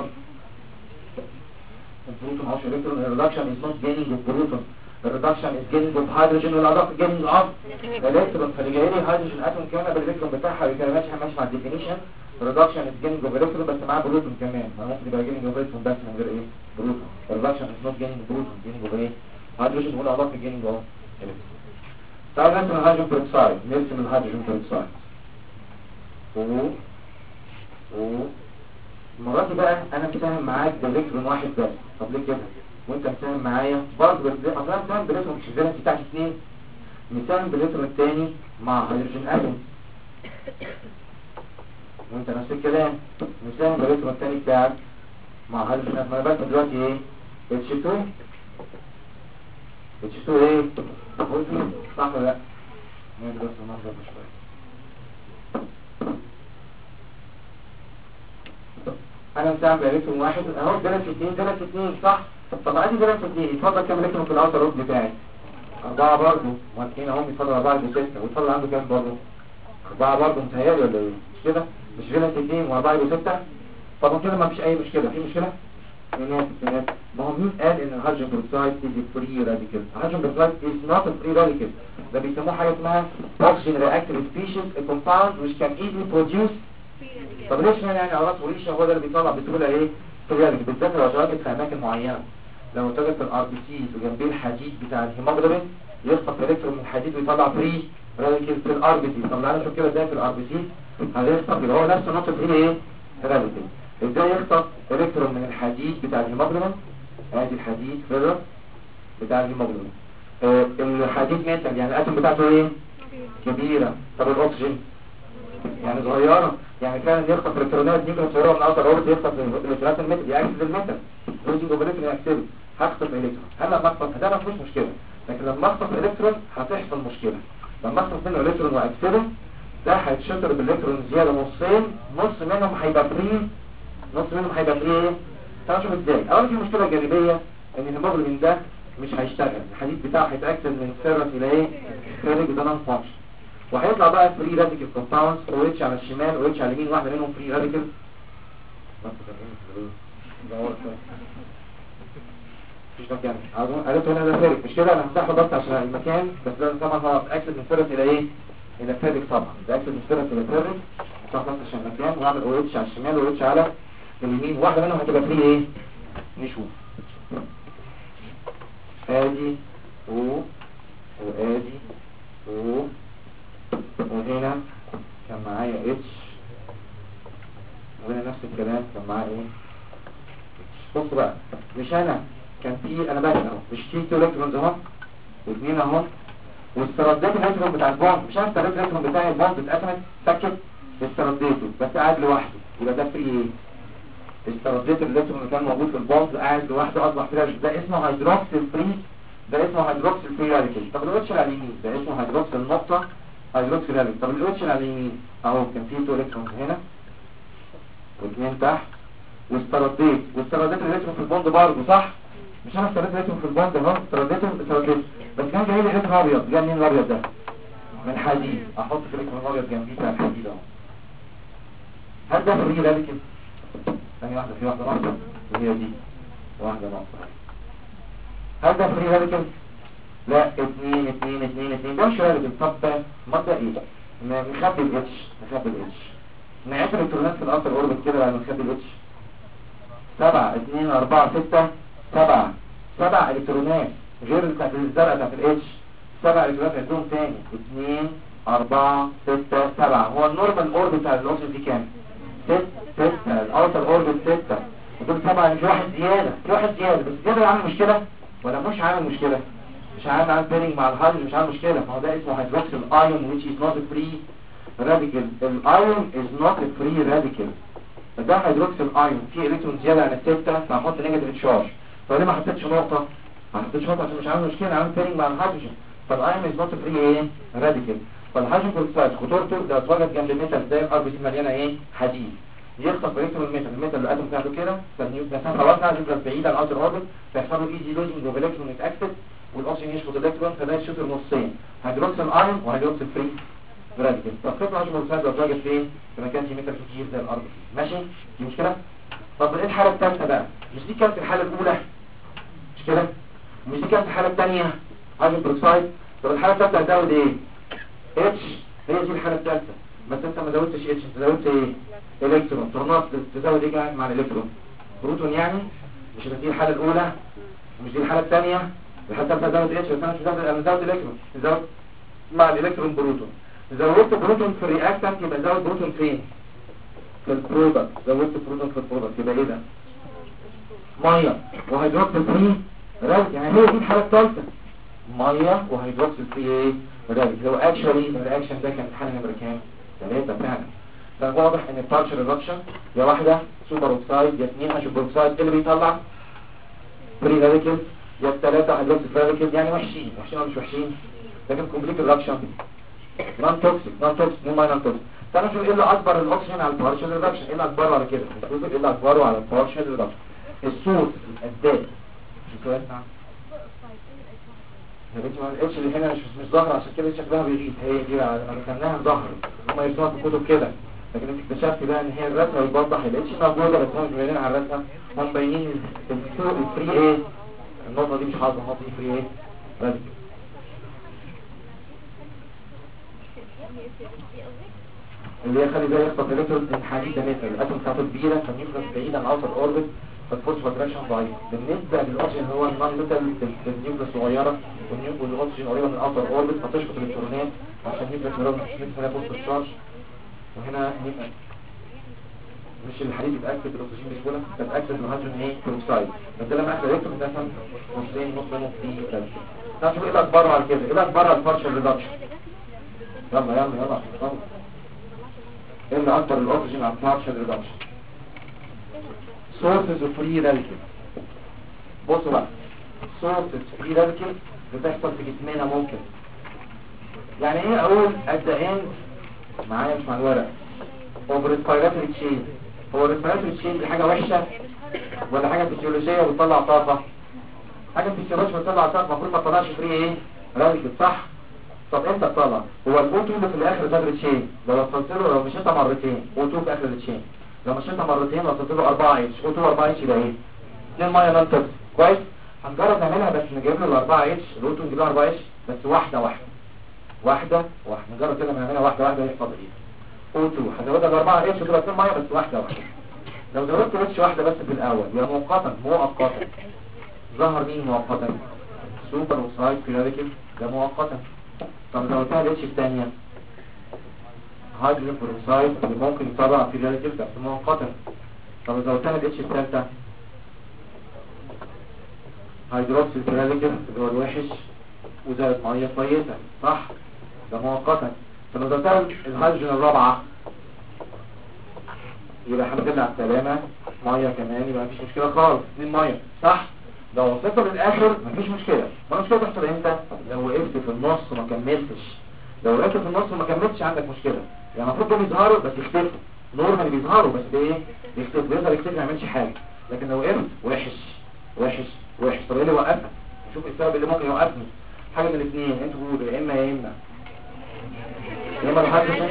Speaker 2: البروتون معهوش الكترون. الريدكشن از نوت جيننج اوف بروتون، الريدكشن از جيننج اوف هيدروجين والادق جيننج اوف الكترون. فاللي جاي لي هيدروجين اتوم كامل بالالكترون بتاعها ويبقى ماشي مع الديفينيشن. ريدكشن از جيننج اوف الكترون بس معاه بروتون كمان. ما ممكن يبقى جيننج اوف الكترون بس من غير ايه بروتون. الريدكشن از نوت جيننج بروتون، جيننج اوف ايه هيدروجين والادق جيننج اوف الكترون. تعالوا نرسم الهيدروجين بيروكسايد. نرسم الهيدروجين بيروكسايد المرات بقى انا مساهم معاك بالالكترون واحد بس. طب ليه كده؟ وانت مساهم معايا برضه بس اصلا مساهم بالالكترون مش الفالنسي بتاعك 2. مساهم بالالكترون الثاني مع هيدروجين اتوم وانت نفس الكلام مساهم بالالكترون الثاني بتاعك مع هيدروجين اتوم. انا بس دلوقتي ايه؟ H2 ايه؟ قلت صح ولا لا؟ نعمل بس المنظر ده شويه. انا مساهم بالالكترون واحد اهو. فالنسي 2 فالنسي 2 صح. طب ادي فالنسي 2 يتفضل كام الكترون في الاوتر روب بتاعي؟ 4 برضه. والاثنين اهم يتفضل 4 ب 6 ويتفضل عنده كام برضه؟ 4 برضه. متهيألي ولا ايه؟ مش كده؟ مش فالنسي 2 و4 ب 6. طب كده ما فيش اي مشكله. في مشكله؟ ما هو مين قال ان الهيدروجين بيروكسايد از فري راديكال؟ الهيدروجين بيروكسايد از نوت فري راديكال. ده بيسموه حاجه اسمها اوكسجين رياكتيف سبيشيز كومباوند which can easily produce. طب ليش يعني عرض وريشه هو ده اللي بيطلع بسهوله ايه فري راديكال؟ بالذات لو اتواجد في اماكن معينه. لو اتواجد في الار بي سي وجنبيه الحديد بتاع الهيموجلوبين يخطف الكترون من الحديد ويطلع فري راديكال في الار بي سي. طب تعالى نشوف كده ازاي في الار بي سي هيخطف اللي هو نفس نقطه فري ايه راديكال. ازاي يخطف الكترون من الحديد بتاع الهيموجلوبين؟ ادي الحديد فيرس بتاع الهيموجلوبين. الحديد ميتال يعني الاتوم بتاعته ايه كبيره. طب الاكسجين يعني صغيره، يعني فعلا يخطف الكترونات نيوكليس صغيره من اوتر اوربت، يخطف الالكترونات الميتال، يعكس الميتال لوزنج اوف الكترون يعكسه، هخطف الكترون. هل لما اخطف ده ما فيهوش مشكله، لكن لما اخطف الكترون هتحصل مشكله. لما اخطف منه الكترون واكسده ده هيتشطر بالالكترون زياده نصين، نص منهم هيبقى فري، نص منهم هيبقى فري ايه؟ تعالوا نشوف ازاي. اول في مشكله جانبيه ان الهيموجلوبين ده مش هيشتغل، الحديد بتاعه هيتاكسد من سيرس الى ايه؟ كريك ده نون فانكشن، وهيطلع بقى فري راديكال كومباوندز، او اتش على الشمال او اتش على اليمين، واحده منهم فري راديكال. مفيش مكان عرفت هنا ده فارق مش كده، انا هفتحه بس عشان المكان، بس لازم طبعا هو اكسد من سيرس الى ايه؟ الى فارق طبعا، ده اكسد من سيرس الى فارق، هفتحه بس عشان المكان، واعمل او اتش على الشمال او اتش على اليمين، واحده منهم هتبقى فري ايه؟ نشوف ادي او وادي او، وهنا كان معايا اتش، وهنا نفس الكلام كان معايا ايه؟ بص بقى، مش انا كان في انا بقى اهو، مش في 2 الكترونز اهو واثنين اهو، واسترديت الالكترون بتاع البوند، مش انا استرديت الالكترون بتاع البوند اتقسمت سكت، استرديته بس قاعد لوحده، يبقى ده فري ايه؟ استرديت الالكترون اللي كان موجود في البوند قاعد لوحده اصبح فري، ده اسمه هيدروكسيل فري، ده اسمه هيدروكسيل فري راديكال. طب الاتش على اليمين ده اسمه هيدروكسيل نقطه هيدروكسيل راديكال. طب الاتش على اليمين اهو كان فيه 2 الكترونز هنا واثنين تحت، واسترديت الالكترون في البوند برضه صح؟ مش انا استرديت الالكترون في البوند اهو، استرديته بس كان جاي لي الكترون ابيض، جاي منين الابيض ده؟ من حديد، احط في الالكترون الابيض جنبيه بتاع الحديد اهو. هل ده فري راديكال؟ ثانيه واحده، في واحده ناقصه وهي دي واحده ناقصه. هل ده فري راديكال؟ لا، 2 2 2 2 ده مش راديكال. طب ماده ايه؟ نخبي الاتش، نعيش الالكترونات في الاوتر اوربت كده بعد ما نخبي الاتش. 7 2 4 6 7 الكترونات غير بتاعت الزرقاء بتاعت الاتش، 7 الكترونات عندهم تاني 2 4 6 7. هو النورمال اوربت بتاع الاوكسجين دي كام؟ 6 الاوتر اوربت 6 ودول 7، مش واحد زياده، بس زياده عامل مشكله ولا مش عامل مشكله؟ مش عامل بيرنج مع الهيدروجين، مش عامل مشكله. ما هو ده اسمه هيدروكسيل ايون which is not free radical. الايون is not a free radical، فده هيدروكسيل ايون فيه الكترون زياده عن الستة، فهحط نيجاتيف تشارج. فليه ما حطيتش نقطه؟ عشان مش عامل مشكله، عامل بيرنج مع الهيدروجين، فالايون is not a free ايه؟ radical. فالهيدروجين بروكسايد خطورته ده اتوجد جنب الميتال زي الار بي سي مليانه ايه؟ حديد، يخطف الكترون الميتال اللي الاتوم بتاعته كده، فالنيوكليس خلاص يفضل بعيد عن الاوتر اوربت، فيحصل له ايزي لوزنج اوف الكترون يتاكسد، والاوكسجين يشفط الالكترون، فده يشوط النصين، هيدروكسيل ايون وهيدروكسيل فري راديكال. طب قطع الهيدروجين بروكسايد اتوجد فين؟ في مكان فيه ميتال كتير زي الار بي سي، ماشي؟ دي مشكله. طب ايه الحاله الثالثه بقى؟ مش دي كانت الحاله الاولى مش كده؟ مش دي كانت الحاله الثانيه هيدروجين بروكسايد؟ طب الحاله الثالثه هتزود ايه؟ اتش، هي دي الحاله الثالثه، بس انت ما زودتش اتش، انت زودت ايه؟ الكترون. طرنات تزود ايه كمان مع الالكترون؟ بروتون يعني. مش دي الحاله الاولى ومش دي الحاله الثانيه، الحاله الثالثه زود اتش، بس انا مش زود، انا زود الكترون، زود مع الالكترون بروتون. زودت بروتون في الرياكتنت يبقى زود بروتون فين؟ في البرودكت. زودت بروتون في البرودكت يبقى ايه ده؟ ميه وهيدروكسيل فري راديكال. يعني هي دي الحاله الثالثه، ميه وهيدروكسيل فري ايه؟ راديكال. هو اكشولي الرياكشن ده كان الحاله نمره كام؟ 3 فعلا. فواضح ان البارشل ريدكشن يا واحده سوبر اوكسايد يا اثنين هيدروكسيل اوكسايد اللي بيطلع فري راديكال، يا الثلاثه هيدروكسيل راديكال، يعني وحشين ولا مش وحشين؟ لكن كومبليت ريدكشن نون توكسيك مو نون توكسيك. تعالوا نشوف ايه اللي اكبر الاكسجين على البارشل ريدكشن، ايه اللي اكبره على كده؟ نشوف ايه اللي اكبره على البارشل ريدكشن. الصوت الاداء مش السؤال. نعم يا بنتي، ما الاتش اللي هنا مش ظاهره، عشان كده شكلها بيغيب. هي دي بقى لما رسمناها ظهر، هم يرسموها في الكتب كده، لكن انت اكتشفت بقى ان هي الرسمه بتوضح الاتش موجوده، بس هم مش باينين على الرسمه، هم باينين الفري ايه؟ النقطه دي مش حاضره، النقطه دي فري ايه؟ راديكال. اللي هي خلي بالك يخطف الكترون الحديد ده ميتال، الاتوم بتاعته كبيره فالنيوكليس بعيد عن الاوتر اوربت، فالفورس فاكريشن ضعيف. بالنسبه للاكسجين اللي هو النون ميتال النيوكليس صغيره، والاكسجين قريبه من الاوتر اوربت، فتشفط الالكترونات عشان النيوكليس مرات مش فيها بوست تشارج. وهنا مش الحديد يتاكد الاكسجين بسهوله، بتاكد الهيدروجين ايه؟ بروكسايد، بس لما اخد الكترون ده مثلا نصين نص منهم في ثالث. تعالوا نشوف ايه اللي اكبره على كده، ايه اللي اكبره على البارشل ريدكشن. يلا اللي اكتر الاكسجين ابسوربشن ريدكشن. سورسز اوف فري راديكال. بصوا بقى، سورسز فري راديكال بتحصل في جسمنا ممكن. يعني ايه اقول at the end معايا مش مع الورق اوف ريسبيراتوري تشين؟ هو الريسبيراتوري تشين دي حاجه وحشه ولا حاجه فيسيولوجيه وبتطلع طاقه؟ حاجه فيسيولوجيه بتطلع طاقه، المفروض ما تطلعش فري ايه راديكال، صح؟ طب امتى تطلع؟ هو الاوتو اللي في الاخر ده التشين، لو وصلت له، لو مشيتها مرتين اوتو في اخر التشين، لو مشيتها مرتين وصلت له 4 اتش، اوتو 4 اتش يبقى ايه؟ 2 ميه نون توكسيك. كويس؟ هنجرب نعملها بس نجيب له ال 4 اتش، الاوتو نجيب له 4 اتش بس واحده واحده نجرب كده نعملها واحده يحصل ايه؟ اوتو هزودها ب 4 اتش وتبقى 2 ميه بس واحده. لو زودت اتش واحده بس في الاول يبقى مؤقتا ظهر مين مؤقتا؟ سوبر اوكسايد كلاريكال ده مؤقتا. طب زودتها الاتش الثانيه هيدروجين بروكسايد اللي ممكن يطلع في كلاريكال بس مؤقتا. طب زودتها الاتش الثالثه هيدروكسيل كلاريكال اللي هو الوحش وزادت ميه كويسه، صح؟ ده مؤقتا. طب زودتها الهيدروجين الرابعه يبقى الحمد لله على السلامه، ميه كمان يبقى مفيش مشكله خالص، 2 ميه، صح؟ لو وصلت للاخر مفيش مشكله. ما المشكله تحصل امتى؟ لو وقفت في النص وما كملتش. لو وقفت في النص وما كملتش عندك مشكله. يعني المفروض دول يظهروا بس يختفوا، نورمال بيظهروا بس بايه؟ يختفوا، بيقدر يختفي ما يعملش حاجه. لكن لو وقفت وحش. طب ايه اللي وقفك؟ شوف السبب اللي ممكن يوقفني. حاجه من الاثنين، انتوا قولوا يا اما الهيدروجين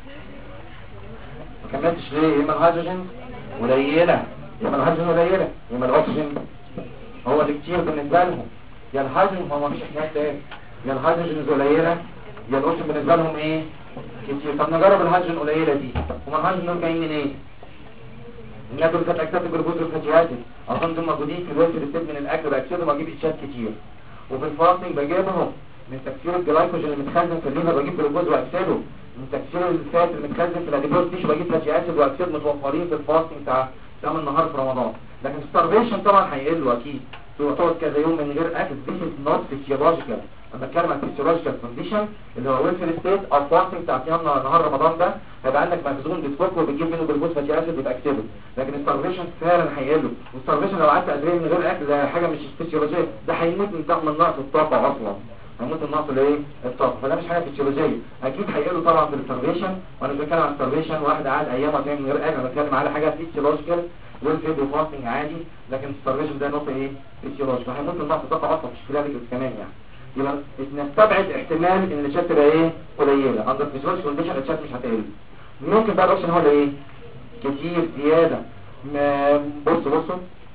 Speaker 2: ما كملتش ليه؟ يا اما الهيدروجين قليله، يا اما الاكسجين هو اللي كتير بالنسبه لهم. يا الهيدروجين هو مفيش احتمال تاني، يا الهيدروجين قليله يا الاكسجين بالنسبه لهم ايه؟ كتير. طب نجرب الهيدروجين قليله دي. هما الهيدروجين دول جايين منين؟ ايه؟ الناس دول كانت اكتات الجلوكوز والفاتي اسيد، اصلا دول موجودين في الويلفر ستيت من الاكل، باكسدهم واجيب اتشات كتير. وفي الفاستنج بجيبهم من تكسير الجلايكوجين اللي متخزن في الليفر بجيب جلوكوز واكسده، من تكسير الفات اللي متخزن في الاديبوز تيشو بجيب فاتي اسيد واكسد، متوفرين في الفاستنج بتاع صيام النهار في رمضان. لكن الستارفيشن طبعا هيقلوا اكيد، تقعد كذا يوم من غير اكل. This is not physiological. انا بتكلم عن physiological condition اللي هو ويلفر ستيت او فاستنج بتاع صيام نهار رمضان، ده هيبقى عندك مخزون بتفك وبتجيب منه جلوكوز فاتي اسيد وتاكسده. لكن الستارفيشن فعلا هيقلوا، والستارفيشن لو قعدت ادري من غير اكل ده حاجه مش فيسيولوجيه، ده هيموت من نقص الطاقه اصلا، هيموت النقص الايه؟ الطاقه. فده مش حاجه فيسيولوجيه. اكيد هيقلوا طبعا في الستارفيشن، وانا مش بتكلم عن الستارفيشن واحد قاعد ايام وتاني من غير اكل، انا بتكلم على حاجه فيسيولوجيكال والفيد وفاستنج عادي. لكن الستارفيشن ده نقطه ايه؟ فيسيولوجي، فهيموت من نقص الطاقه اصلا مش كلاريكال كمان يعني. يبقى نستبعد احتمال ان الشات تبقى ايه؟ قليله. اندر فيسيولوجي كونديشن الشات مش هتقل. ممكن بقى الاوبشن هو اللي ايه؟ كتير زياده. بصوا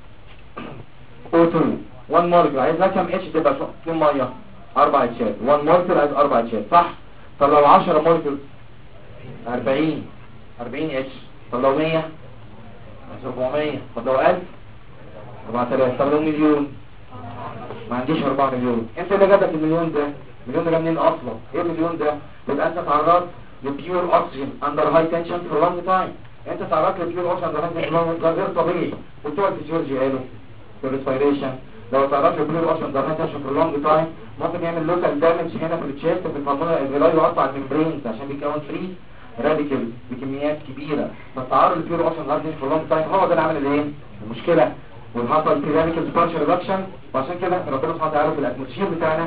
Speaker 2: O2 1 مولكيول عايزها كام اتش؟ تبقى 2 ميه 4 اتشات. 1 مولكيول عايز 4 اتشات، صح؟ طب لو 10 مولكيول 40 اتش. طب لو 100 400. طب لو 1000 4000. طب لو مليون ما عنديش 4 مليون. انت اللي جابك المليون ده؟ المليون ده منين اصلا؟ ايه المليون ده؟ يبقى انت تعرضت لبيور اوكسجين اندر هاي تنشن فور لونج تايم. انت تعرضت لبيور اوكسجين اندر هاي تنشن ده غير طبيعي. بتوع الفيسيولوجي قالوا في الريسبيريشن لو تعرضت لبيور اوكسجين اندر هاي تنشن فور لونج تايم ممكن يعمل لوكال دامج هنا في التشيست في الفالمونري الفيلاي ويقطع الممبرينز عشان بيكون فري راديكال بكميات كبيره. فالتعرض لبيور اوكسجين اندر هاي تنشن فور لونج تايم هو ده اللي عمل الايه؟ المشكله، والحصل في راديكال سبارش ريدكشن. وعشان كده ربنا سبحانه وتعالى في الاتموسفير بتاعنا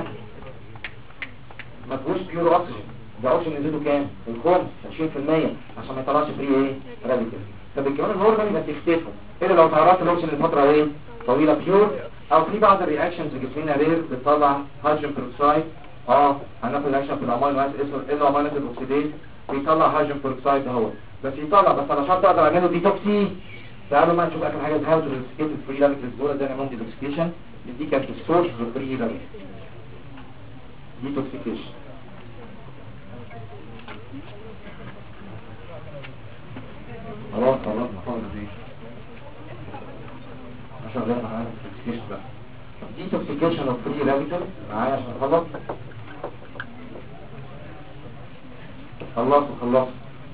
Speaker 2: ما فيهوش بيور اوكسجين. ده اوكسجين نزيده كام؟ الخمس 20% عشان ما يطلعش فري ايه؟ راديكال. فبالكمان النورمال بس يختفوا الا لو تعرضت الاوكسجين لفتره ايه؟ طويله بيور، او في بعض الرياكشنز جسمنا رير بتطلع هيدروجين بيروكسايد. هناخد رياكشن في الامينو اسيد اسمه الامينو اسيد اوكسيديز بيطلع هيدروجين بيروكسايد اهو، بس يطلع بس على شرط اقدر اعمله ديتوكسي. تعالوا ما نشوف اخر حاجه هاو تو ديتوكسيكيت الفري راديكالز دول زي ما نعمل ديتوكسيكيشن. دي كانت السورس اوف فري راديكال ديتوكسيكيشن. خلاص نخلص دي عشان غير معانا ديتوكسيكيشن بقى. ديتوكسيكيشن اوف فري راديكال معايا عشان نخلص. خلصوا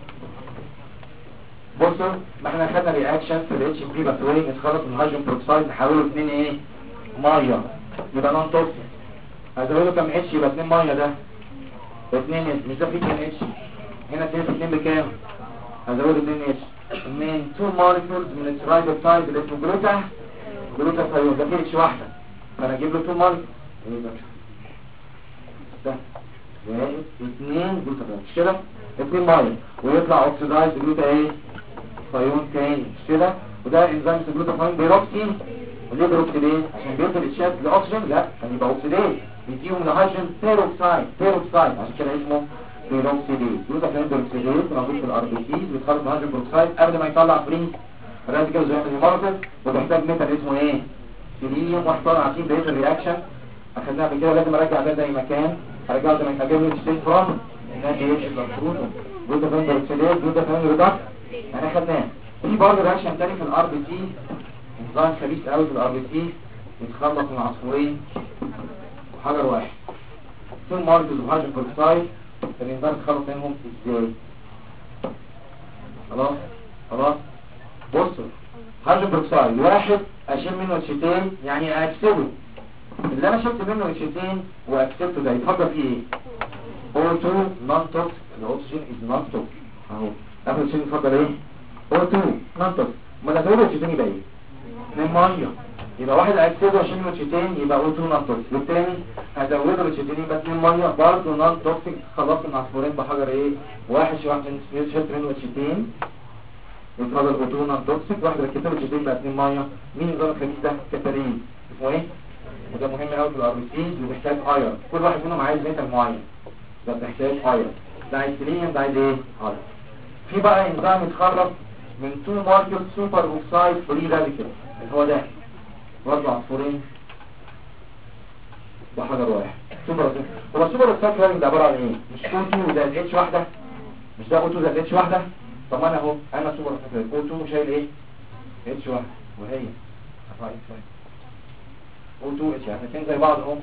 Speaker 2: بصوا، ما احنا خدنا رياكشن في الاتش بي باثوي نتخلص من الهيدروجين بروكسايد نحوله 2 ايه؟ ميه يبقى نون توكسيك. هزوده كام اتش؟ يبقى 2 ميه ده 2 اتش. مش ده في 2 اتش هنا 2 في 2 بكام؟ هزود 2 اتش من 2 مولكيولز من الترايبوبتايد اللي اسمه جلوتاثيون. ده فيه اتش واحده، فانا اجيب له 2 مولكيولز ده زائد 2 جلوتاثيون مش كده، 2 ميه ويطلع اوكسيدايز جلوتا ايه ثيون تاني مش كده. وده انزيم جلوتاثيون بيروكسي. وليه بيروكسيديز؟ عشان بيوصل الشات لاكسجين، لا كان يبقى اوكسيديز بيديهم لهيدروجين بيروكسايد عشان كده اسمه بيروكسيديز. جلوتاثيون بيروكسيديز موجود في الار بي سيز، بيتخلص من هيدروجين بيروكسايد قبل ما يطلع فري راديكال زي الهيموريتس، وبيحتاج ميتال اسمه ايه سيلينيوم. واحد عارفين بقيه الرياكشن اخدناها قبل كده، لازم ارجع ده زي ما كان، ارجعه زي ما كان جايب ستيت فروم الناس ايه البروتون جلوتاثيون بيروكسيديز جلوتاثيون ريدكس يعني اخدناه. في برضه رياكشن تاني في الار بي سي، انزيم خبيث قوي في الار بي سي يتخلص من عصفورين وحجر واحد، 2 مولكيولز اوف هيدروجين بيروكسايد. الانزيم يتخلص منهم ازاي؟ خلاص بصوا، هيدروجين بيروكسايد واحد اشيل منه اتشتين يعني اكسبه. اللي انا شلت منه اتشتين واكسبته ده يتفضل فيه ايه؟ O2 نون توكسيك. الاكسجين از نون توكسيك اهو. اخد اتشتين يتفضل ايه؟ O2 نون توكسيك. ما تزودوا اتشتين يبقى ايه؟ 2 ميه. يبقى واحد اكسده واشيل منه اتشتين يبقى O2 نون توكسيك، والتاني هزوده اتشتين يبقى 2 ميه برضه نون توكسيك. خلصت من عصفورين بحجر ايه واحد. شلت منه اتشتين يتفضل O2 نون توكسيك، واحد ركبت له اتشتين يبقى 2 ميه. مين النظام الخبيث ده؟ كتالين اسمه ايه؟ وده مهم قوي في الار بي سيز وبيحتاج ايرون. كل واحد منهم عايز ميتال معين، ده بيحتاج ايرون. ده عايز سيلينيوم، ده عايز ايه ايرون. في بقى انزيم يتخرج من 2 مولكيول سوبر اوكسايد فري راديكال اللي هو ده برضه عصفورين بحجر واحد سوبر اوكسايد. هو السوبر اوكسايد فري ده عباره عن ايه؟ مش O2 زائد اتش واحده؟ مش ده O2 زائد اتش واحده؟ طب ما انا اهو انا سوبر اوكسايد O2 شايل ايه اتش واحده وهي هتبقى اتش واحده O2 اتش يعني الاثنين زي بعض اهو،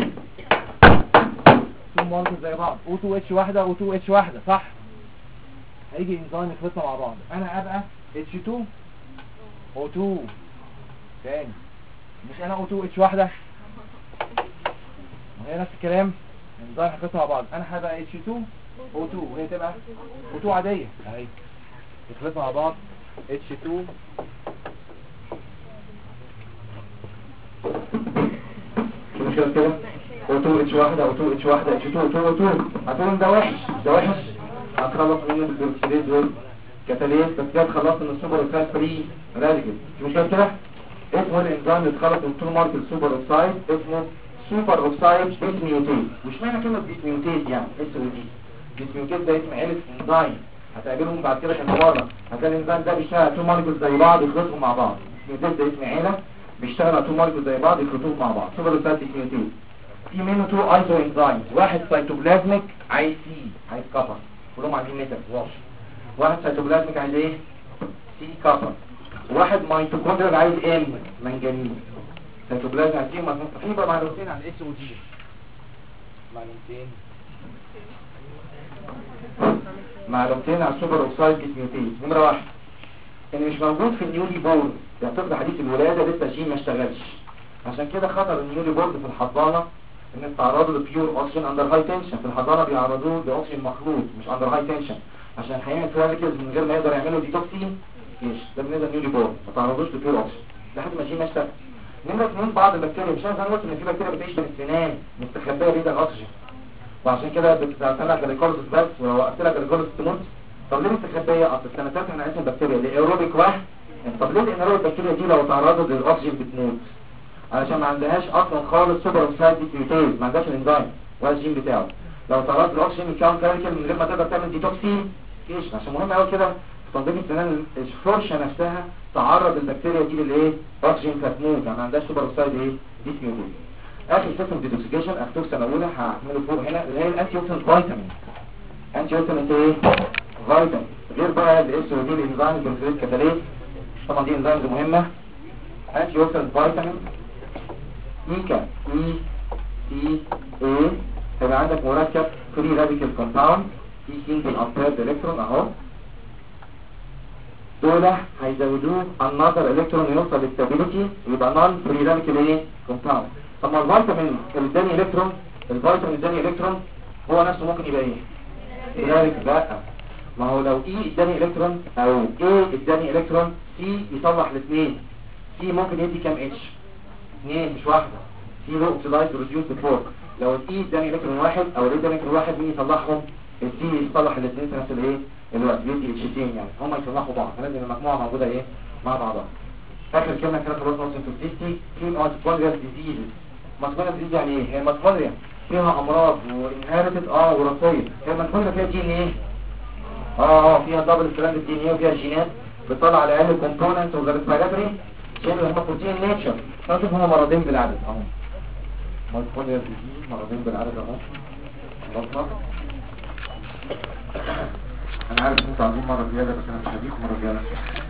Speaker 2: 2 مولكيول زي بعض O2 اتش واحده O2 اتش واحده صح. هيجي انزيم يخلطنا مع بعض، انا ابقى H2 O2 تاني، مش انا O2 اتش واحده وهي نفس الكلام. انزيم يخلطنا مع بعض، انا هبقى H2 O2 وهي تبقى O2 عاديه اهي. يخلطنا مع بعض H2 مش كده O2 اتش واحده O2 اتش واحده H2 O2 هتقولوا ده وحش ده وحش، هتخلص منه بالبروكسيديز والكتاليز. بس كده اتخلصت من السوبر اوكسايد فري راديكال مش كده. اسمه الانزيم اللي اتخلص من 2 مولكيول سوبر اوكسايد اسمه سوبر اوكسايد ديسميوتيز. مش معنى كلمه ديسميوتيز يعني اس او دي. ديسميوتيز ده اسم عيله انزيم هتقابلهم بعد كده كان بره. هتلاقي الانزيم ده بيشتغل 2 مولكيول زي بعض يخلطهم مع بعض. ديسميوتيز ده اسم عيله بيشتغل 2 مولكيول زي بعض يخلطوهم مع بعض سوبر اوكسايد ديسميوتيز. في منه 2 ايزو انزيمز، واحد سيتوبلازميك عايز سي عايز كفر، كلهم عايزين ميتال واش. واحد سيتوبلازميك عايز ايه سي كفر، واحد ميتوكوندريال عايز ام منجنيز. سيتوبلازم عايز ايه في بقى معلومتين عن الاس او دي. معلومتين عن السوبر اوكسايد ديسميوتيز. نمره واحد ان مش موجود في النيولي بورن، يعني طفل حديث الولاده لسه الجين ما اشتغلش. عشان كده خطر النيولي بورن في الحضانه ان تعرضوا لبيور اوكسجين اندر هاي تنشن. في الحضانه بيعرضوه لاكسجين مخلوط مش اندر هاي تنشن عشان هيعمل فيراليكز من غير ما يقدر يعملوا ديتوكسين. ده بالنسبه للنيولي بورن ما تعرضوش لبيور اوكسجين لحد ما الجين ما اشتغل. نمره 2 بعض البكتيريا مش انا قلت ان في بكتيريا بتعيش بين السنان مستخبيه بين الاكسجين، وعشان كده بتعمل لك جليكوليسيس بس ولو وقفت لك جليكوليسيس تموت. طب ليه مستخبيه؟ اصل السنتات احنا عايزين بكتيريا الايروبيك واحد. طب ليه الانيروبيك البكتيريا دي لو تعرضت للاكسجين بتموت؟ علشان ما عندهاش اصلا خالص سوبر اوكسايد ديسميوتيز، ما عندهاش الانزيم ولا الجين بتاعه. لو تعرضت للاكسجين يكون فيراليكال من غير ما تقدر تعمل ديتوكسين ايش. عشان مهم قوي كده في تنظيم السنان الفرشه نفسها تعرض البكتيريا دي للايه اكسجين فتموت، يعني ما عندهاش سوبر اوكسايد ايه ديسميوتيز. اخر سيستم ديتوكسيكيشن اخدوه سنه اولى هعمله فوق هنا اللي هي الانتي اوكسيدنت فيتامين. انتي اوكسيدنت ايه فيتامين غير بقى الاس او دي الانزيم البروتيز كاتاليز. طبعا دي انزيمز مهمه. انتي اوكسيدنت فيتامين ايكا اي سي اي هيبقى عندك مركب فري راديكال كومباوند في سنجل امبيرد الكترون اهو. دول هيزودوه النظر الكترون يوصل للستابيليتي يبقى نون فري راديكال ايه كومباوند. طب ما الفيتامين اللي اداني الكترون، الفيتامين اداني الكترون هو نفسه ممكن يبقى ايه راديكال بقى. ما هو لو E اداني الكترون او A اداني الكترون C يصلح الاثنين. C ممكن يدي كام H؟ 2 مش واحدة. C لو اوكسيدايز ريديوس بفور. لو ال E اداني الكترون واحد او ال A اداني الكترون واحد، مين يصلحهم؟ ال C يصلح الاثنين في نفس الايه الوقت، يدي H2 يعني هما يصلحوا بعض. فلازم المجموعة موجودة ايه مع بعضها. اخر كلمة كده خلاص نوصل في mitochondrial diseases. mitochondrial disease يعني ايه؟ هي mitochondria فيها امراض وانهيرتد وراثيه. هي الميتوكوندريا فيها جين ايه؟ فيها دبل ستراند دي ان ايه وفيها جينات بتطلع على الاقل كومبوننت اوف ذا ريسبيراتوري شيء اللي هم بروتين نيتشر. فنشوف هم مرضين بالعدد اهو. ميتوكوندريا ديزيز مرضين بالعدد اهو. خلاص انا عارف انتوا عايزين مره زياده بس انا مش هديكم مره زياده.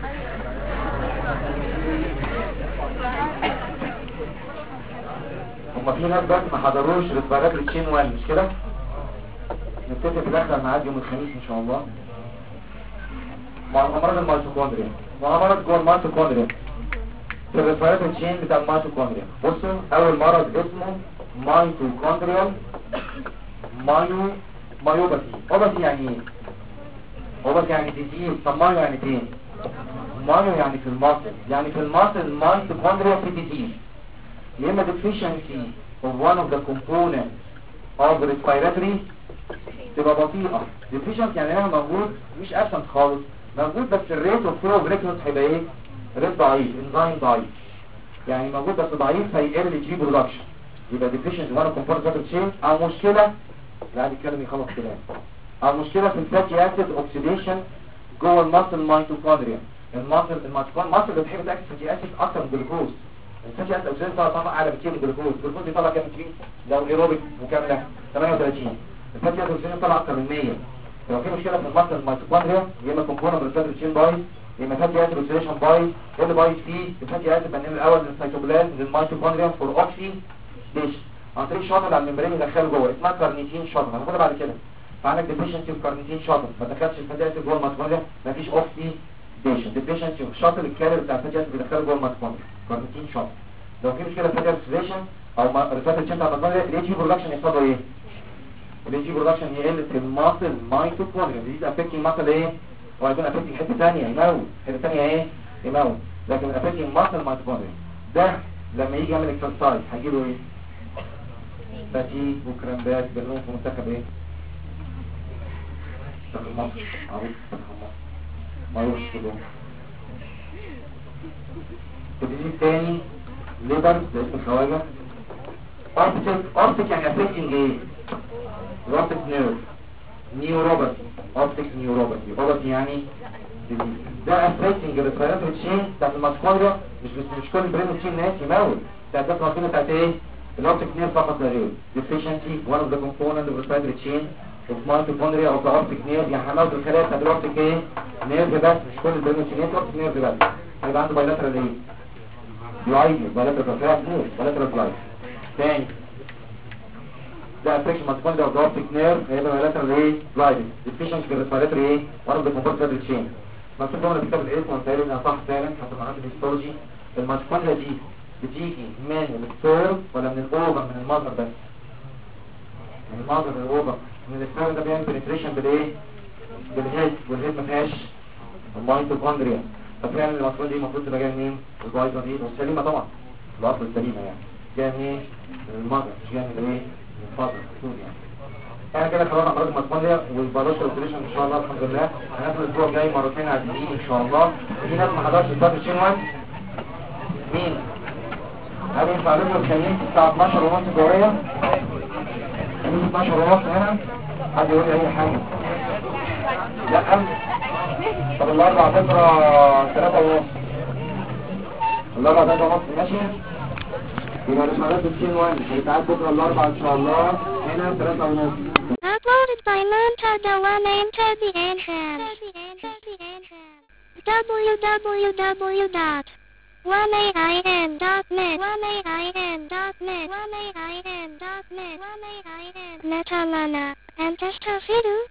Speaker 2: هما في ناس بس ما حضروش ريسبيراتوري تشين 1 مش كده؟ نتفق في الاخر معاد يوم الخميس ان شاء الله مع امراض الميتوكوندريا. مرض جوه الميتوكوندريا في الريسبيراتوري تشين بتاع الميتوكوندريا. بصوا اول مرض اسمه ميتوكوندريال مايوباثي. اوباثي يعني ايه؟ اوباثي يعني ديزيز. طب مايو يعني فين؟ مايو يعني في الماسل. يعني في الماسل الميتوكوندريا في ديزيز، يا اما deficiency of one of the components of respiratory تبقى بطيئة. deficiency يعني هنا موجود مش absent خالص، موجود بس الريت اوف فلو اوف ريكنوس هيبقى ايه؟ ريت ضعيف، انزيم ضعيف، يعني موجود بس ضعيف فيقل الجي برودكشن. يبقى deficiency one of components of the chain او مشكلة لا يتكلم يخلص كلام، او مشكلة في الفاتي اسيد اوكسيديشن جوه الماسل ميتوكوندريا. الماسل بتحب تاكل فاتي اسيد اكتر من الجلوكوز. الفاتي اسيد اوكسيديشن طبعا اعلى بكتير من الجلوكوز. الجلوكوز بيطلع كام كتير؟ لو ايروبيك وكامله 38، الفاتي اسيد اوكسيديشن طلع اكتر من 100. لو في مشكله في الماسل الميتوكوندريا يا اما كومبوننت ريسبتور تشين بايظ يا اما فاتي اسيد اوكسيديشن بايظ. ايه اللي بايظ فيه؟ الفاتي اسيد بنعمل الاول من السيتوبلازم للميتوكوندريا فور اوكسيديشن عن طريق شاطر على الممبرين يدخله جوه اسمها كارنيتين شاطر هناخدها بعد كده. فعندك ديفيشنسي في كارنيتين شاطر ما دخلش الفاتي اسيد جوه الميتوكوندريا مفيش اوكسيديشن. ديفيشنسي في شاطر الكارير بتاع الفاتي اسيد بيدخله جوه الميتوكوندريا كارنيتين شاطر. لو في مشكله في فاتي اوكسيديشن او ريسبتور تشين بتاع الميتوكوندريا الاي جي برودكشن يحصل له ايه؟ الاي جي برودكشن يقل في الماسل ميتوكوندريا. دي افكتنج ماسل ايه؟ وهيكون افكتنج حته ثانيه يموت، حته ثانيه ايه؟ يموت. لكن افكتنج ماسل ميتوكوندريا ده لما يجي يعمل اكسرسايز هيجيله ايه؟ فاتيج وكرامبات بالنوم في منتخب ايه؟ منتخب مصر معروف منتخب مصر معروف كلهم. الديزيز الثاني ليبر ده اسم الخواجه. اوبتيك يعني افكتنج ايه؟ اوبتيك نيرف. نيوروباثي اوبتيك نيوروباثي. اوباثي يعني ديزيز ده افكتنج الريسبيراتوري تشين بتاعت الميتوكوندريا. مش كل البرين تشين ناس يموت. بتاعت الميتوكوندريا بتاعت ايه؟ الأوبتيك نيرف فقط لا غير. deficiency one of the component of respiratory chain of mitochondria of the optic nerve. يعني هناخد الخلايا بتاعت الأوبتيك ايه؟ نيرف بس مش كل البرموتينات أوبتيك نيرف بس. هيبقى عنده bilateral ايه؟ blindness bilateral blindness bilateral blindness. تاني ده affection mitochondria of the optic nerve هيبقى bilateral ايه؟ blindness. deficiency في respiratory ايه؟ one of the component of respiratory chain. مكتوب جملة في كتاب الاسم وانتهي انها صح فعلا حسب معلومات الهيستولوجي. الميتوكوندريا دي بتيجي من السبيرم ولا من الاوفر من المصدر بس؟ من المصدر من الاوفر. من السبيرم ده بيعمل بنتريشن بالايه؟ بالهيد، والهيد ما فيهاش الميتوكوندريا. ففعلا المفروض دي المفروض تبقى جايه منين؟ البايظه دي والسليمه طبعا الاصل السليمه يعني جايه منين؟ من المصدر مش جايه من الايه؟ من الفضل المفروض يعني. احنا كده خلصنا امراض الميتوكوندريا والبالوشر اوبريشن ان شاء الله الحمد لله. هناخد الاسبوع الجاي مرتين عاديين ان شاء الله. في ناس ما حضرش الفاتر تشين 1 مين؟ هل ينفع لكم الخميس الساعة 12 ونص الجوية؟ خميس 12 ونص هنا؟ حد يقول لي أي حاجة؟ لأ؟ طب الأربع بكرة 3 ونص. الأربع 3 ونص ماشي؟ يبقى الإشارات بتشين 1 هيتعاد بكرة الأربع إن شاء الله هنا 3 ونص.
Speaker 1: Uploaded by Monta Dewana into the entrance. www.1aim.net Netalana and Testafidu